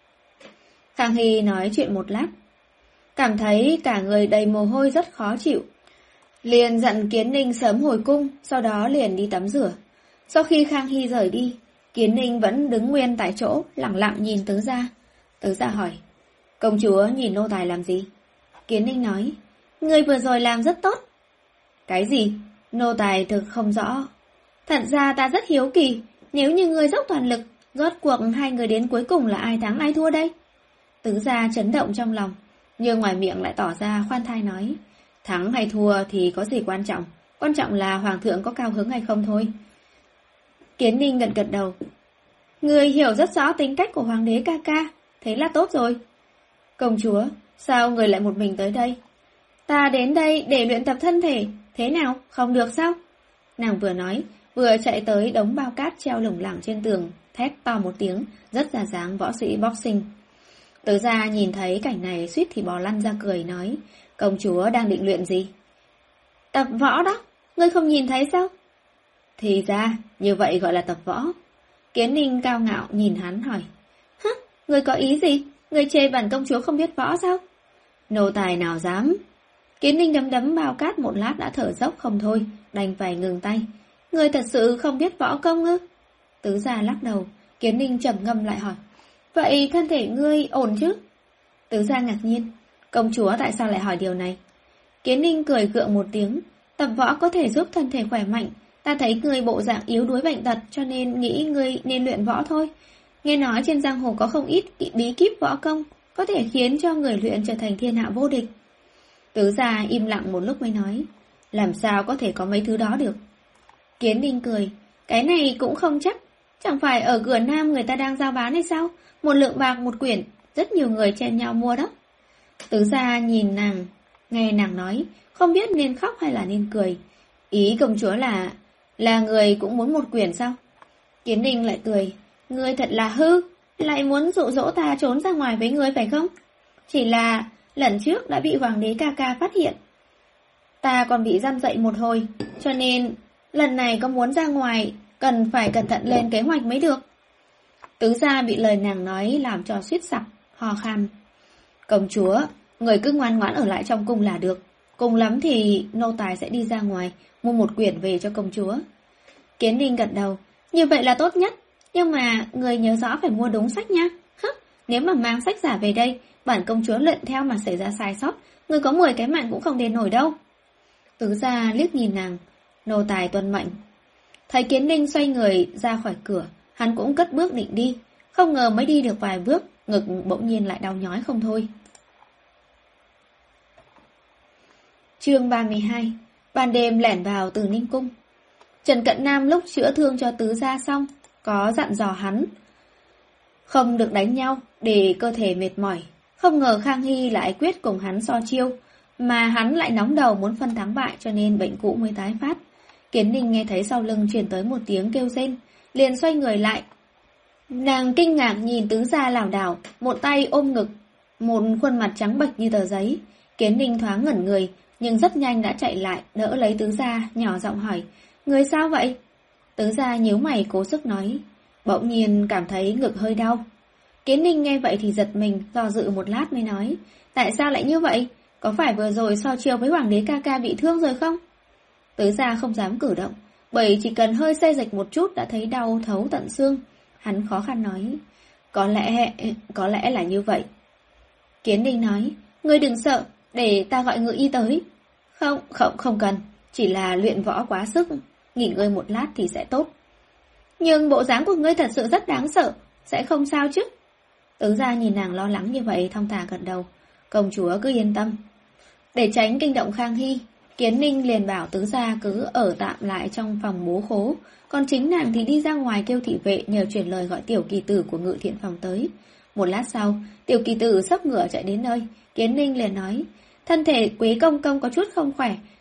Khang Hy nói chuyện một lát, cảm thấy cả người đầy mồ hôi rất khó chịu, liền dặn Kiến Ninh sớm hồi cung, sau đó liền đi tắm rửa. Sau khi Khang Hy rời đi, Kiến Ninh vẫn đứng nguyên tại chỗ, lặng lặng nhìn Tứ gia. Tứ gia hỏi, công chúa nhìn nô tài làm gì? Kiến Ninh nói, người vừa rồi làm rất tốt. Cái gì? Nô tài thực không rõ. Thật ra ta rất hiếu kỳ, nếu như người dốc toàn lực, rốt cuộc hai người đến cuối cùng là ai thắng ai thua đây? Tứ gia chấn động trong lòng, nhưng ngoài miệng lại tỏ ra khoan thai nói, thắng hay thua thì có gì quan trọng, quan trọng là hoàng thượng có cao hứng hay không thôi. Kiến Ninh gật gật đầu. Người hiểu rất rõ tính cách của hoàng đế ca ca, thế là tốt rồi. Công chúa, sao người lại một mình tới đây? Ta đến đây để luyện tập thân thể, thế nào, không được sao? Nàng vừa nói, vừa chạy tới đống bao cát treo lủng lẳng trên tường, thét to một tiếng, rất ra dáng võ sĩ boxing. Tứ gia nhìn thấy cảnh này suýt thì bò lăn ra cười nói, công chúa đang định luyện gì? Tập võ đó, ngươi không nhìn thấy sao? Thì ra, như vậy gọi là tập võ. Kiến Ninh cao ngạo nhìn hắn hỏi, hứ, ngươi có ý gì? Ngươi chê bản công chúa không biết võ sao? Nô tài nào dám? Kiến Ninh đấm đấm bao cát một lát đã thở dốc không thôi, đành phải ngừng tay. Ngươi thật sự không biết võ công ư? Tứ gia lắc đầu, Kiến Ninh trầm ngâm lại hỏi, vậy thân thể ngươi ổn chứ? Tứ gia ngạc nhiên, công chúa tại sao lại hỏi điều này? Kiến Ninh cười gượng một tiếng, tập võ có thể giúp thân thể khỏe mạnh. Ta thấy ngươi bộ dạng yếu đuối bệnh tật, cho nên nghĩ ngươi nên luyện võ thôi. Nghe nói trên giang hồ có không ít bí kíp võ công, có thể khiến cho người luyện trở thành thiên hạ vô địch. Tứ gia im lặng một lúc mới nói, làm sao có thể có mấy thứ đó được? Kiến Ninh cười, cái này cũng không chắc. Chẳng phải ở cửa Nam người ta đang giao bán hay sao? Một lượng bạc một quyển, rất nhiều người chen nhau mua đó. Tứ gia nhìn nàng, nghe nàng nói, không biết nên khóc hay là nên cười. Ý công chúa là, là người cũng muốn một quyển sao? Kiến Ninh lại cười, ngươi thật là hư, lại muốn dụ dỗ ta trốn ra ngoài với ngươi phải không? Chỉ là lần trước đã bị hoàng đế ca ca phát hiện. Ta còn bị giam dậy một hồi, cho nên lần này có muốn ra ngoài, cần phải cẩn thận lên kế hoạch mới được. Tứ gia bị lời nàng nói làm cho suýt sặc, hò khan. Công chúa, người cứ ngoan ngoãn ở lại trong cung là được. Cùng lắm thì nô tài sẽ đi ra ngoài, mua một quyển về cho công chúa. Kiến Ninh gật đầu, như vậy là tốt nhất. Nhưng mà người nhớ rõ phải mua đúng sách nha. Hứ, nếu mà mang sách giả về đây, bản công chúa luyện theo mà xảy ra sai sót, người có mười cái mạng cũng không đền nổi đâu. Tứ gia liếc nhìn nàng, nô tài tuân mệnh. Thấy Kiến Ninh xoay người ra khỏi cửa, hắn cũng cất bước định đi. Không ngờ mới đi được vài bước, ngực bỗng nhiên lại đau nhói không thôi. Chương ba mươi hai. Ban đêm lẻn vào Từ Ninh cung. Trần Cận Nam lúc chữa thương cho tứ gia xong, có dặn dò hắn không được đánh nhau để cơ thể mệt mỏi. Không ngờ Khang Hy lại quyết cùng hắn so chiêu, mà hắn lại nóng đầu muốn phân thắng bại, cho nên bệnh cũ mới tái phát. Kiến Ninh nghe thấy sau lưng truyền tới một tiếng kêu rên, liền xoay người lại. Nàng kinh ngạc nhìn tứ gia lảo đảo, một tay ôm ngực, một khuôn mặt trắng bệch như tờ giấy. Kiến Ninh thoáng ngẩn người, nhưng rất nhanh đã chạy lại, đỡ lấy tứ gia, nhỏ giọng hỏi, người sao vậy? Tứ gia nhíu mày cố sức nói, bỗng nhiên cảm thấy ngực hơi đau. Kiến Ninh nghe vậy thì giật mình, do dự một lát mới nói, tại sao lại như vậy? Có phải vừa rồi so chiêu với hoàng đế ca ca bị thương rồi không? Tứ gia không dám cử động, bởi chỉ cần hơi xê dịch một chút đã thấy đau thấu tận xương. Hắn khó khăn nói, có lẽ, có lẽ là như vậy. Kiến Ninh nói, ngươi đừng sợ, để ta gọi ngự y tới. Không, không, không cần, chỉ là luyện võ quá sức, nghỉ ngơi một lát thì sẽ tốt. Nhưng bộ dáng của ngươi thật sự rất đáng sợ, sẽ không sao chứ? Tứ gia nhìn nàng lo lắng như vậy, thong thả gật đầu. Công chúa cứ yên tâm. Để tránh kinh động Khang Hy, Kiến Ninh liền bảo tứ gia cứ ở tạm lại trong phòng bố khố, còn chính nàng thì đi ra ngoài kêu thị vệ nhờ truyền lời gọi tiểu kỳ tử của ngự thiện phòng tới. Một lát sau, tiểu kỳ tử sắp ngửa chạy đến nơi, Kiến Ninh liền nói, thân thể Quý công công có chút không khỏe,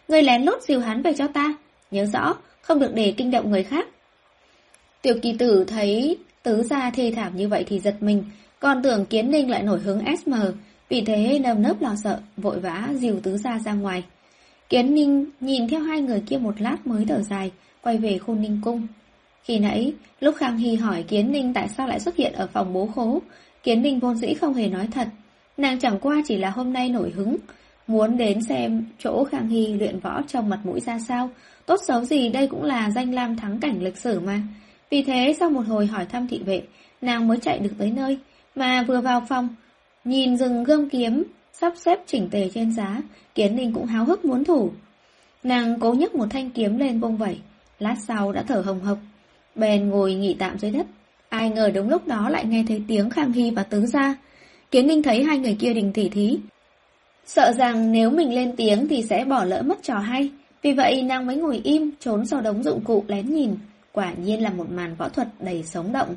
Ngươi lén lút dìu hắn về cho ta, nhớ rõ, không được để kinh động người khác. Tiểu kỳ tử thấy tứ gia thê thảm như vậy thì giật mình, còn tưởng Kiến Ninh lại nổi hứng ét em, vì thế nơm nớp lo sợ, vội vã dìu tứ gia ra ngoài. Kiến Ninh nhìn theo hai người kia một lát mới thở dài, quay về Khôn Ninh cung. Khi nãy, lúc Khang Hy hỏi Kiến Ninh tại sao lại xuất hiện ở phòng bố khố, Kiến Ninh vốn dĩ không hề nói thật. Nàng chẳng qua chỉ là hôm nay nổi hứng, muốn đến xem chỗ Khang Hy luyện võ trong mặt mũi ra sao, tốt xấu gì đây cũng là danh lam thắng cảnh lịch sử mà. Vì thế sau một hồi hỏi thăm thị vệ, nàng mới chạy được tới nơi, mà vừa vào phòng, nhìn rừng gươm kiếm sắp xếp chỉnh tề trên giá, Kiến Ninh cũng háo hức muốn thủ. Nàng cố nhấc một thanh kiếm lên vung vẩy, lát sau đã thở hồng hộc, bèn ngồi nghỉ tạm dưới đất. Ai ngờ đúng lúc đó lại nghe thấy tiếng Khang Hy và tứ gia. Kiến Ninh thấy hai người kia đình tỉ thí, sợ rằng nếu mình lên tiếng thì sẽ bỏ lỡ mất trò hay, vì vậy nàng mới ngồi im trốn sau đống dụng cụ lén nhìn. Quả nhiên là một màn võ thuật đầy sống động.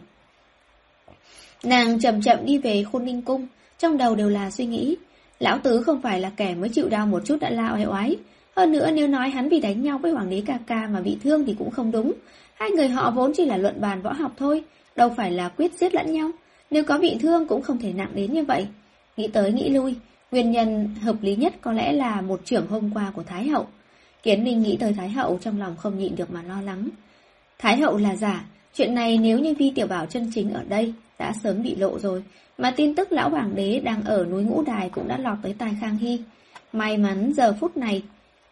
Nàng chậm chậm đi về Khôn Ninh cung, trong đầu đều là suy nghĩ, lão tứ không phải là kẻ mới chịu đau một chút đã la oai oái. Hơn nữa nếu nói hắn vì đánh nhau với hoàng đế ca ca mà bị thương thì cũng không đúng. Hai người họ vốn chỉ là luận bàn võ học thôi, đâu phải là quyết giết lẫn nhau. Nếu có bị thương cũng không thể nặng đến như vậy. Nghĩ tới nghĩ lui, nguyên nhân hợp lý nhất có lẽ là một trưởng hôm qua của Thái hậu. Kiến Ninh nghĩ tới Thái hậu trong lòng không nhịn được mà lo lắng. Thái hậu là giả, chuyện này nếu như Vi Tiểu Bảo chân chính ở đây đã sớm bị lộ rồi, mà tin tức lão hoàng đế đang ở núi Ngũ Đài cũng đã lọt tới tai Khang Hy. May mắn giờ phút này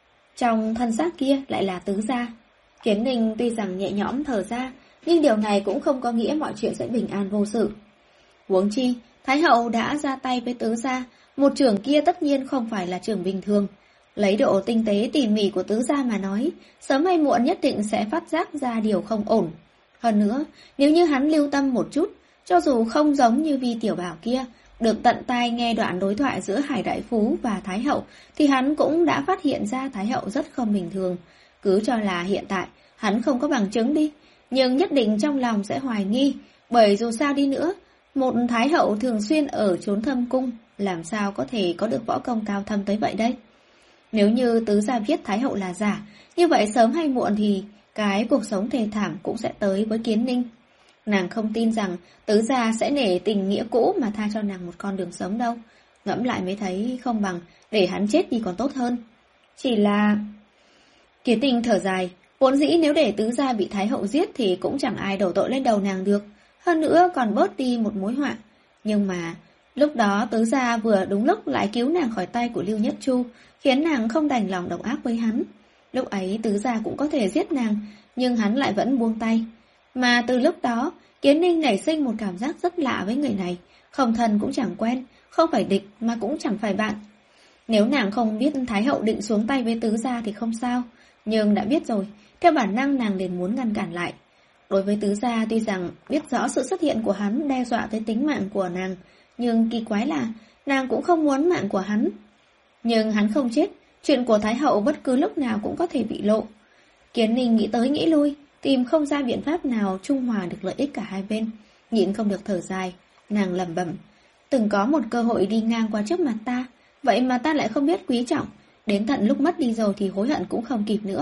trong thân xác kia lại là tứ gia. Kiến Ninh tuy rằng nhẹ nhõm thở ra, nhưng điều này cũng không có nghĩa mọi chuyện sẽ bình an vô sự. Huống chi, Thái hậu đã ra tay với tứ gia, một trưởng kia tất nhiên không phải là trưởng bình thường. Lấy độ tinh tế tỉ mỉ của tứ gia mà nói, sớm hay muộn nhất định sẽ phát giác ra điều không ổn. Hơn nữa, nếu như hắn lưu tâm một chút, cho dù không giống như Vi Tiểu Bảo kia, được tận tai nghe đoạn đối thoại giữa Hải Đại Phú và Thái hậu, thì hắn cũng đã phát hiện ra Thái hậu rất không bình thường. Cứ cho là hiện tại, hắn không có bằng chứng đi, nhưng nhất định trong lòng sẽ hoài nghi, bởi dù sao đi nữa, một Thái hậu thường xuyên ở chốn thâm cung, làm sao có thể có được võ công cao thâm tới vậy đây? Nếu như tứ gia viết Thái hậu là giả, như vậy sớm hay muộn thì cái cuộc sống thê thảm cũng sẽ tới với Kiến Ninh. Nàng không tin rằng tứ gia sẽ nể tình nghĩa cũ mà tha cho nàng một con đường sống đâu. Ngẫm lại mới thấy không bằng để hắn chết đi còn tốt hơn. Chỉ là... Kiến Ninh thở dài, vốn dĩ nếu để tứ gia bị Thái hậu giết thì cũng chẳng ai đổ tội lên đầu nàng được. Hơn nữa còn bớt đi một mối họa. Nhưng mà lúc đó tứ gia vừa đúng lúc lại cứu nàng khỏi tay của Lưu Nhất Chu, khiến nàng không đành lòng độc ác với hắn. Lúc ấy tứ gia cũng có thể giết nàng, nhưng hắn lại vẫn buông tay. Mà từ lúc đó, Kiến Ninh nảy sinh một cảm giác rất lạ với người này, không thân cũng chẳng quen, không phải địch mà cũng chẳng phải bạn. Nếu nàng không biết Thái hậu định xuống tay với tứ gia thì không sao, nhưng đã biết rồi, theo bản năng nàng liền muốn ngăn cản lại. Đối với tứ gia tuy rằng biết rõ sự xuất hiện của hắn đe dọa tới tính mạng của nàng, nhưng kỳ quái là nàng cũng không muốn mạng của hắn. Nhưng hắn không chết, chuyện của Thái hậu bất cứ lúc nào cũng có thể bị lộ. Kiến Ninh nghĩ tới nghĩ lui, tìm không ra biện pháp nào trung hòa được lợi ích cả hai bên, nhịn không được thở dài, nàng lẩm bẩm, từng có một cơ hội đi ngang qua trước mặt ta, vậy mà ta lại không biết quý trọng, đến tận lúc mất đi rồi thì hối hận cũng không kịp nữa.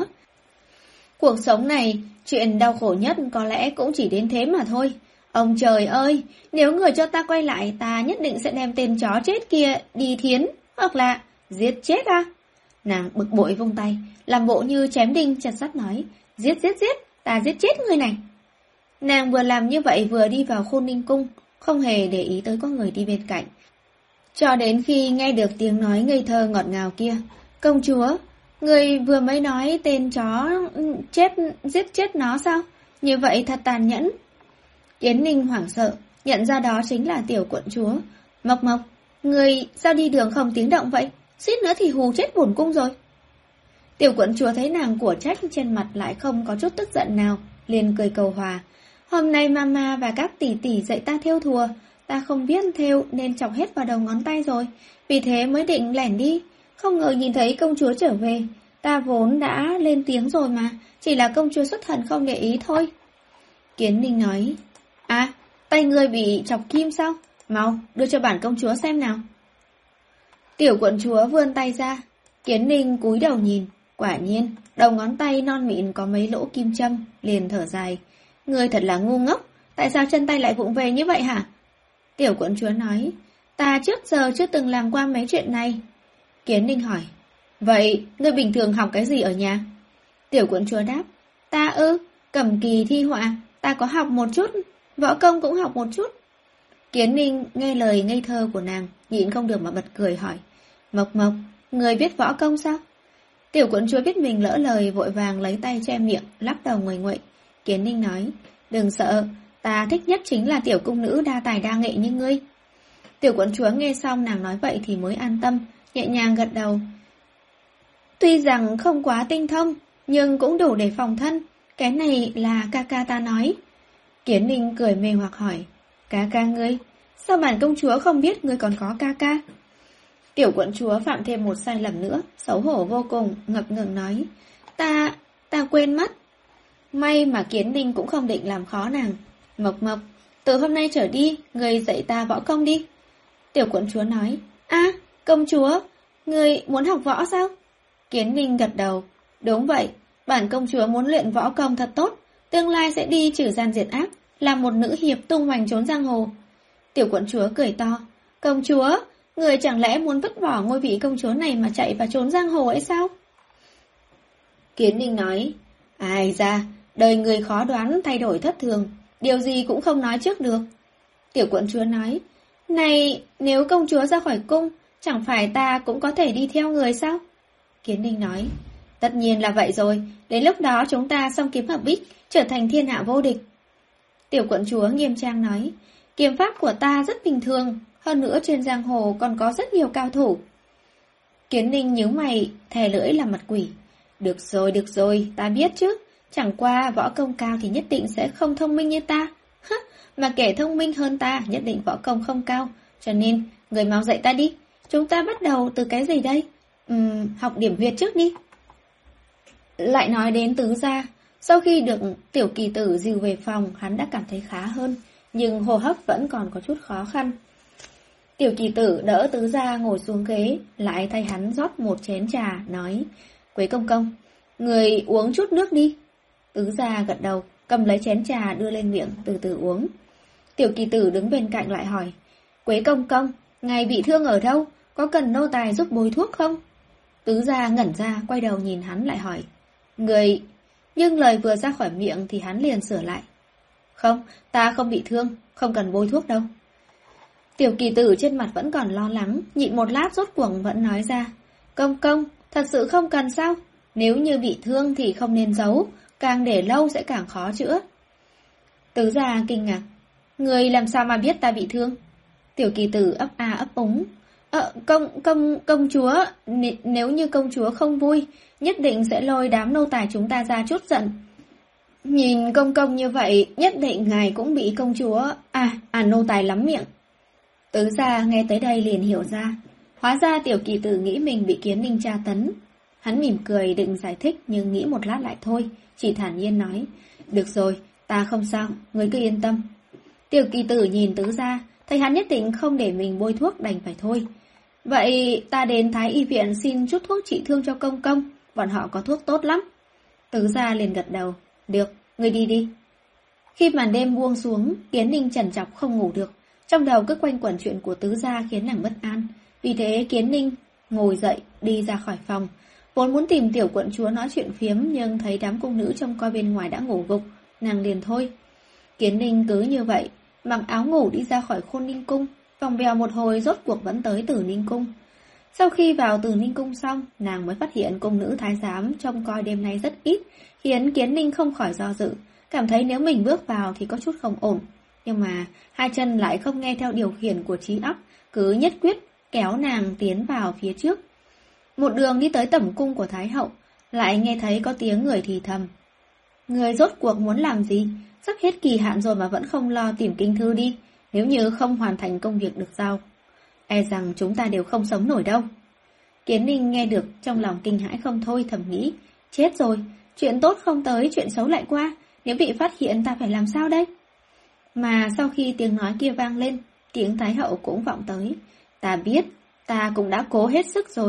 Cuộc sống này, chuyện đau khổ nhất có lẽ cũng chỉ đến thế mà thôi. Ông trời ơi, nếu người cho ta quay lại, ta nhất định sẽ đem tên chó chết kia đi thiến, hoặc là giết chết à? Nàng bực bội vung tay, làm bộ như chém đinh chặt sắt nói, giết giết giết, ta giết chết người này. Nàng vừa làm như vậy vừa đi vào Khôn Ninh cung, không hề để ý tới có người đi bên cạnh. Cho đến khi nghe được tiếng nói ngây thơ ngọt ngào kia, công chúa, người vừa mới nói tên chó chết giết chết nó sao? Như vậy thật tàn nhẫn. Kiến Ninh hoảng sợ, nhận ra đó chính là tiểu quận chúa. Mộc Mộc, người sao đi đường không tiếng động vậy? Suýt nữa thì hù chết bổn cung rồi. Tiểu quận chúa thấy nàng của trách trên mặt lại không có chút tức giận nào, liền cười cầu hòa. Hôm nay mama và các tỷ tỷ dạy ta thêu thùa, ta không biết thêu nên chọc hết vào đầu ngón tay rồi, vì thế mới định lẻn đi. Không ngờ nhìn thấy công chúa trở về, ta vốn đã lên tiếng rồi mà, chỉ là công chúa xuất thần không để ý thôi. Kiến Ninh nói, à, tay ngươi bị chọc kim sao? Mau, đưa cho bản công chúa xem nào. Tiểu quận chúa vươn tay ra, Kiến Ninh cúi đầu nhìn, Quả nhiên, đầu ngón tay non mịn có mấy lỗ kim châm, liền thở dài. Ngươi thật là ngu ngốc, tại sao chân tay lại vụng về như vậy hả? Tiểu quận chúa nói, ta trước giờ chưa từng làm qua mấy chuyện này. Kiến Ninh hỏi, vậy ngươi bình thường học cái gì ở nhà? Tiểu quận chúa đáp, ta ư, cầm kỳ thi họa, ta có học một chút, võ công cũng học một chút. Kiến Ninh nghe lời ngây thơ của nàng, nhịn không được mà bật cười hỏi, Mộc Mộc, người biết võ công sao? Tiểu quận chúa biết mình lỡ lời, vội vàng lấy tay che miệng, lắc đầu nguầy nguậy. Kiến Ninh nói, đừng sợ, ta thích nhất chính là tiểu cung nữ đa tài đa nghệ như ngươi. Tiểu quận chúa nghe xong nàng nói vậy thì mới an tâm, nhẹ nhàng gật đầu. Tuy rằng không quá tinh thông, nhưng cũng đủ để phòng thân, cái này là ca ca ta nói. Kiến Ninh cười mê hoặc hỏi, ca ca ngươi, sao bản công chúa không biết ngươi còn có ca ca? Tiểu quận chúa phạm thêm một sai lầm nữa, xấu hổ vô cùng, ngập ngừng nói, ta, ta quên mất. May mà Kiến Ninh cũng không định làm khó nàng. Mộc Mộc, từ hôm nay trở đi, ngươi dạy ta võ công đi. Tiểu quận chúa nói, a, công chúa, ngươi muốn học võ sao? Kiến Ninh gật đầu, đúng vậy, bản công chúa muốn luyện võ công thật tốt, tương lai sẽ đi trừ gian diệt ác, làm một nữ hiệp tung hoành trốn giang hồ. Tiểu quận chúa cười to, công chúa, người chẳng lẽ muốn vứt bỏ ngôi vị công chúa này mà chạy và trốn giang hồ ấy sao? Kiến Ninh nói, ai ra, đời người khó đoán thay đổi thất thường, điều gì cũng không nói trước được. Tiểu quận chúa nói, này, nếu công chúa ra khỏi cung, chẳng phải ta cũng có thể đi theo người sao? Kiến Ninh nói, tất nhiên là vậy rồi, đến lúc đó chúng ta song kiếm hợp bích, trở thành thiên hạ vô địch. Tiểu quận chúa nghiêm trang nói, kiếm pháp của ta rất bình thường, hơn nữa trên giang hồ còn có rất nhiều cao thủ. Kiến Ninh nhíu mày, thè lưỡi làm mặt quỷ. Được rồi, được rồi, ta biết chứ, chẳng qua võ công cao thì nhất định sẽ không thông minh như ta. Hả, mà kẻ thông minh hơn ta nhất định võ công không cao, cho nên người mau dạy ta đi. Chúng ta bắt đầu từ cái gì đây? Uhm, học điểm huyệt trước đi. Lại nói đến Tứ gia, sau khi được tiểu kỳ tử dìu về phòng, hắn đã cảm thấy khá hơn, nhưng hô hấp vẫn còn có chút khó khăn. Tiểu kỳ tử đỡ Tứ gia ngồi xuống ghế, lại thay hắn rót một chén trà, nói, Quế công công, người uống chút nước đi. Tứ gia gật đầu, cầm lấy chén trà đưa lên miệng, từ từ uống. Tiểu kỳ tử đứng bên cạnh lại hỏi, Quế công công, ngài bị thương ở đâu, có cần nô tài giúp bôi thuốc không? Tứ gia ngẩn ra, quay đầu nhìn hắn lại hỏi, người... Nhưng lời vừa ra khỏi miệng thì hắn liền sửa lại. Không, ta không bị thương, không cần bôi thuốc đâu. Tiểu kỳ tử trên mặt vẫn còn lo lắng, nhịn một lát rốt cuộc vẫn nói ra, công công, thật sự không cần sao? Nếu như bị thương thì không nên giấu, càng để lâu sẽ càng khó chữa. Tứ gia kinh ngạc, người làm sao mà biết ta bị thương? Tiểu kỳ tử ấp a ấp úng. Ờ, công, công, công chúa, nếu như công chúa không vui, nhất định sẽ lôi đám nô tài chúng ta ra chút giận. Nhìn công công như vậy, nhất định ngài cũng bị công chúa, à, à nô tài lắm miệng. Tứ gia nghe tới đây liền hiểu ra, hóa ra tiểu kỳ tử nghĩ mình bị Kiến Ninh tra tấn. Hắn mỉm cười định giải thích nhưng nghĩ một lát lại thôi, chỉ thản nhiên nói, được rồi, ta không sao, ngươi cứ yên tâm. Tiểu kỳ tử nhìn Tứ gia, thấy hắn nhất định không để mình bôi thuốc đành phải thôi. Vậy ta đến Thái y viện xin chút thuốc trị thương cho công công, bọn họ có thuốc tốt lắm. Tứ gia liền gật đầu, được, ngươi đi đi. Khi màn đêm buông xuống, Kiến Ninh trằn trọc không ngủ được, trong đầu cứ quanh quẩn chuyện của Tứ gia khiến nàng bất an. Vì thế Kiến Ninh ngồi dậy đi ra khỏi phòng, vốn muốn tìm tiểu quận chúa nói chuyện phiếm nhưng thấy đám cung nữ trông coi bên ngoài đã ngủ gục, nàng liền thôi. Kiến Ninh cứ như vậy, mặc áo ngủ đi ra khỏi Khôn Ninh cung, vòng vèo một hồi rốt cuộc vẫn tới Tử Ninh cung. Sau khi vào Tử Ninh cung xong, nàng mới phát hiện cung nữ thái giám trông coi đêm nay rất ít, khiến Kiến Ninh không khỏi do dự, cảm thấy nếu mình bước vào thì có chút không ổn. Nhưng mà hai chân lại không nghe theo điều khiển của trí óc, cứ nhất quyết kéo nàng tiến vào phía trước. Một đường đi tới tẩm cung của Thái hậu, lại nghe thấy có tiếng người thì thầm. Người rốt cuộc muốn làm gì? Sắp hết kỳ hạn rồi mà vẫn không lo tìm kinh thư đi, nếu như không hoàn thành công việc được giao. E rằng chúng ta đều không sống nổi đâu. Kiến Ninh nghe được trong lòng kinh hãi không thôi, thầm nghĩ, chết rồi, chuyện tốt không tới, chuyện xấu lại qua, nếu bị phát hiện ta phải làm sao đây? Mà sau khi tiếng nói kia vang lên, tiếng Thái hậu cũng vọng tới. Ta biết, ta cũng đã cố hết sức rồi,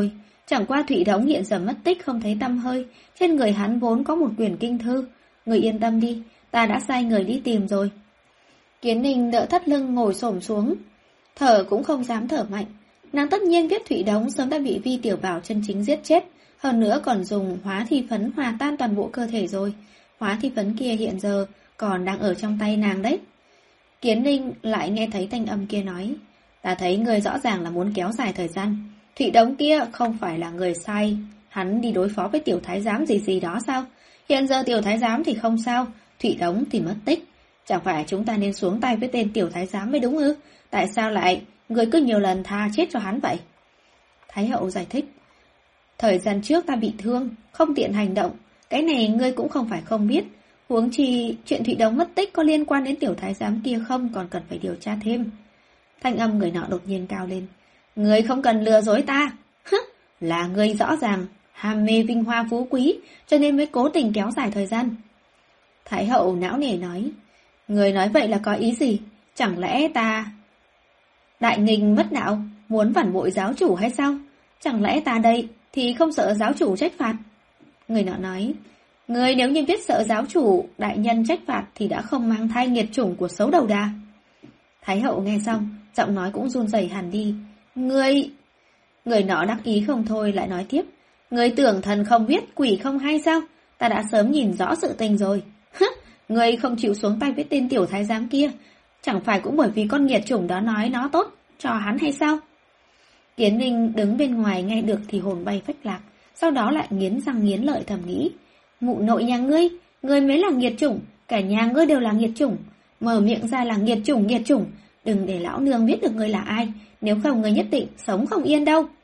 Chẳng qua Thụy Đống hiện giờ mất tích không thấy tăm hơi, trên người hắn vốn có một quyển kinh thư. Người yên tâm đi, ta đã sai người đi tìm rồi. Kiến Ninh đỡ thắt lưng ngồi xổm xuống, thở cũng không dám thở mạnh. Nàng tất nhiên biết Thụy Đống sớm đã bị Vi Tiểu Bảo chân chính giết chết, hơn nữa còn dùng hóa thi phấn hòa tan toàn bộ cơ thể rồi. Hóa thi phấn kia hiện giờ còn đang ở trong tay nàng đấy. Kiến Ninh lại nghe thấy thanh âm kia nói, ta thấy người rõ ràng là muốn kéo dài thời gian. Thụy Đống kia không phải là người sai hắn đi đối phó với tiểu thái giám gì gì đó sao? Hiện giờ tiểu thái giám thì không sao, Thụy Đống thì mất tích. Chẳng phải chúng ta nên xuống tay với tên tiểu thái giám mới đúng ư? Tại sao lại người cứ nhiều lần tha chết cho hắn vậy? Thái hậu giải thích, thời gian trước ta bị thương, không tiện hành động. Cái này ngươi cũng không phải không biết. Huống chi chuyện Thụy Đống mất tích có liên quan đến tiểu thái giám kia không, còn cần phải điều tra thêm. Thanh âm người nọ đột nhiên cao lên, ngươi không cần lừa dối ta. Hứ, là ngươi rõ ràng ham mê vinh hoa phú quý, cho nên mới cố tình kéo dài thời gian. Thái hậu não nề nói, người nói vậy là có ý gì? Chẳng lẽ ta đại nghình mất đạo, muốn phản bội giáo chủ hay sao? Chẳng lẽ ta đây thì không sợ giáo chủ trách phạt? Người nọ nói, người nếu như biết sợ giáo chủ đại nhân trách phạt thì đã không mang thai nghiệt chủng của xấu đầu đà. Thái hậu nghe xong, giọng nói cũng run rẩy hẳn đi. Người... Người nọ đắc ý không thôi lại nói tiếp, người tưởng thần không biết quỷ không hay sao? Ta đã sớm nhìn rõ sự tình rồi. Hứ, người không chịu xuống tay với tên tiểu thái giám kia, chẳng phải cũng bởi vì con nghiệt chủng đó nói nó tốt cho hắn hay sao? Kiến Ninh đứng bên ngoài nghe được thì hồn bay phách lạc, sau đó lại nghiến răng nghiến lợi thầm nghĩ, mụ nội nhà ngươi, ngươi mới là nghiệt chủng, cả nhà ngươi đều là nghiệt chủng, mở miệng ra là nghiệt chủng nghiệt chủng, đừng để lão nương biết được ngươi là ai, nếu không ngươi nhất định sống không yên đâu.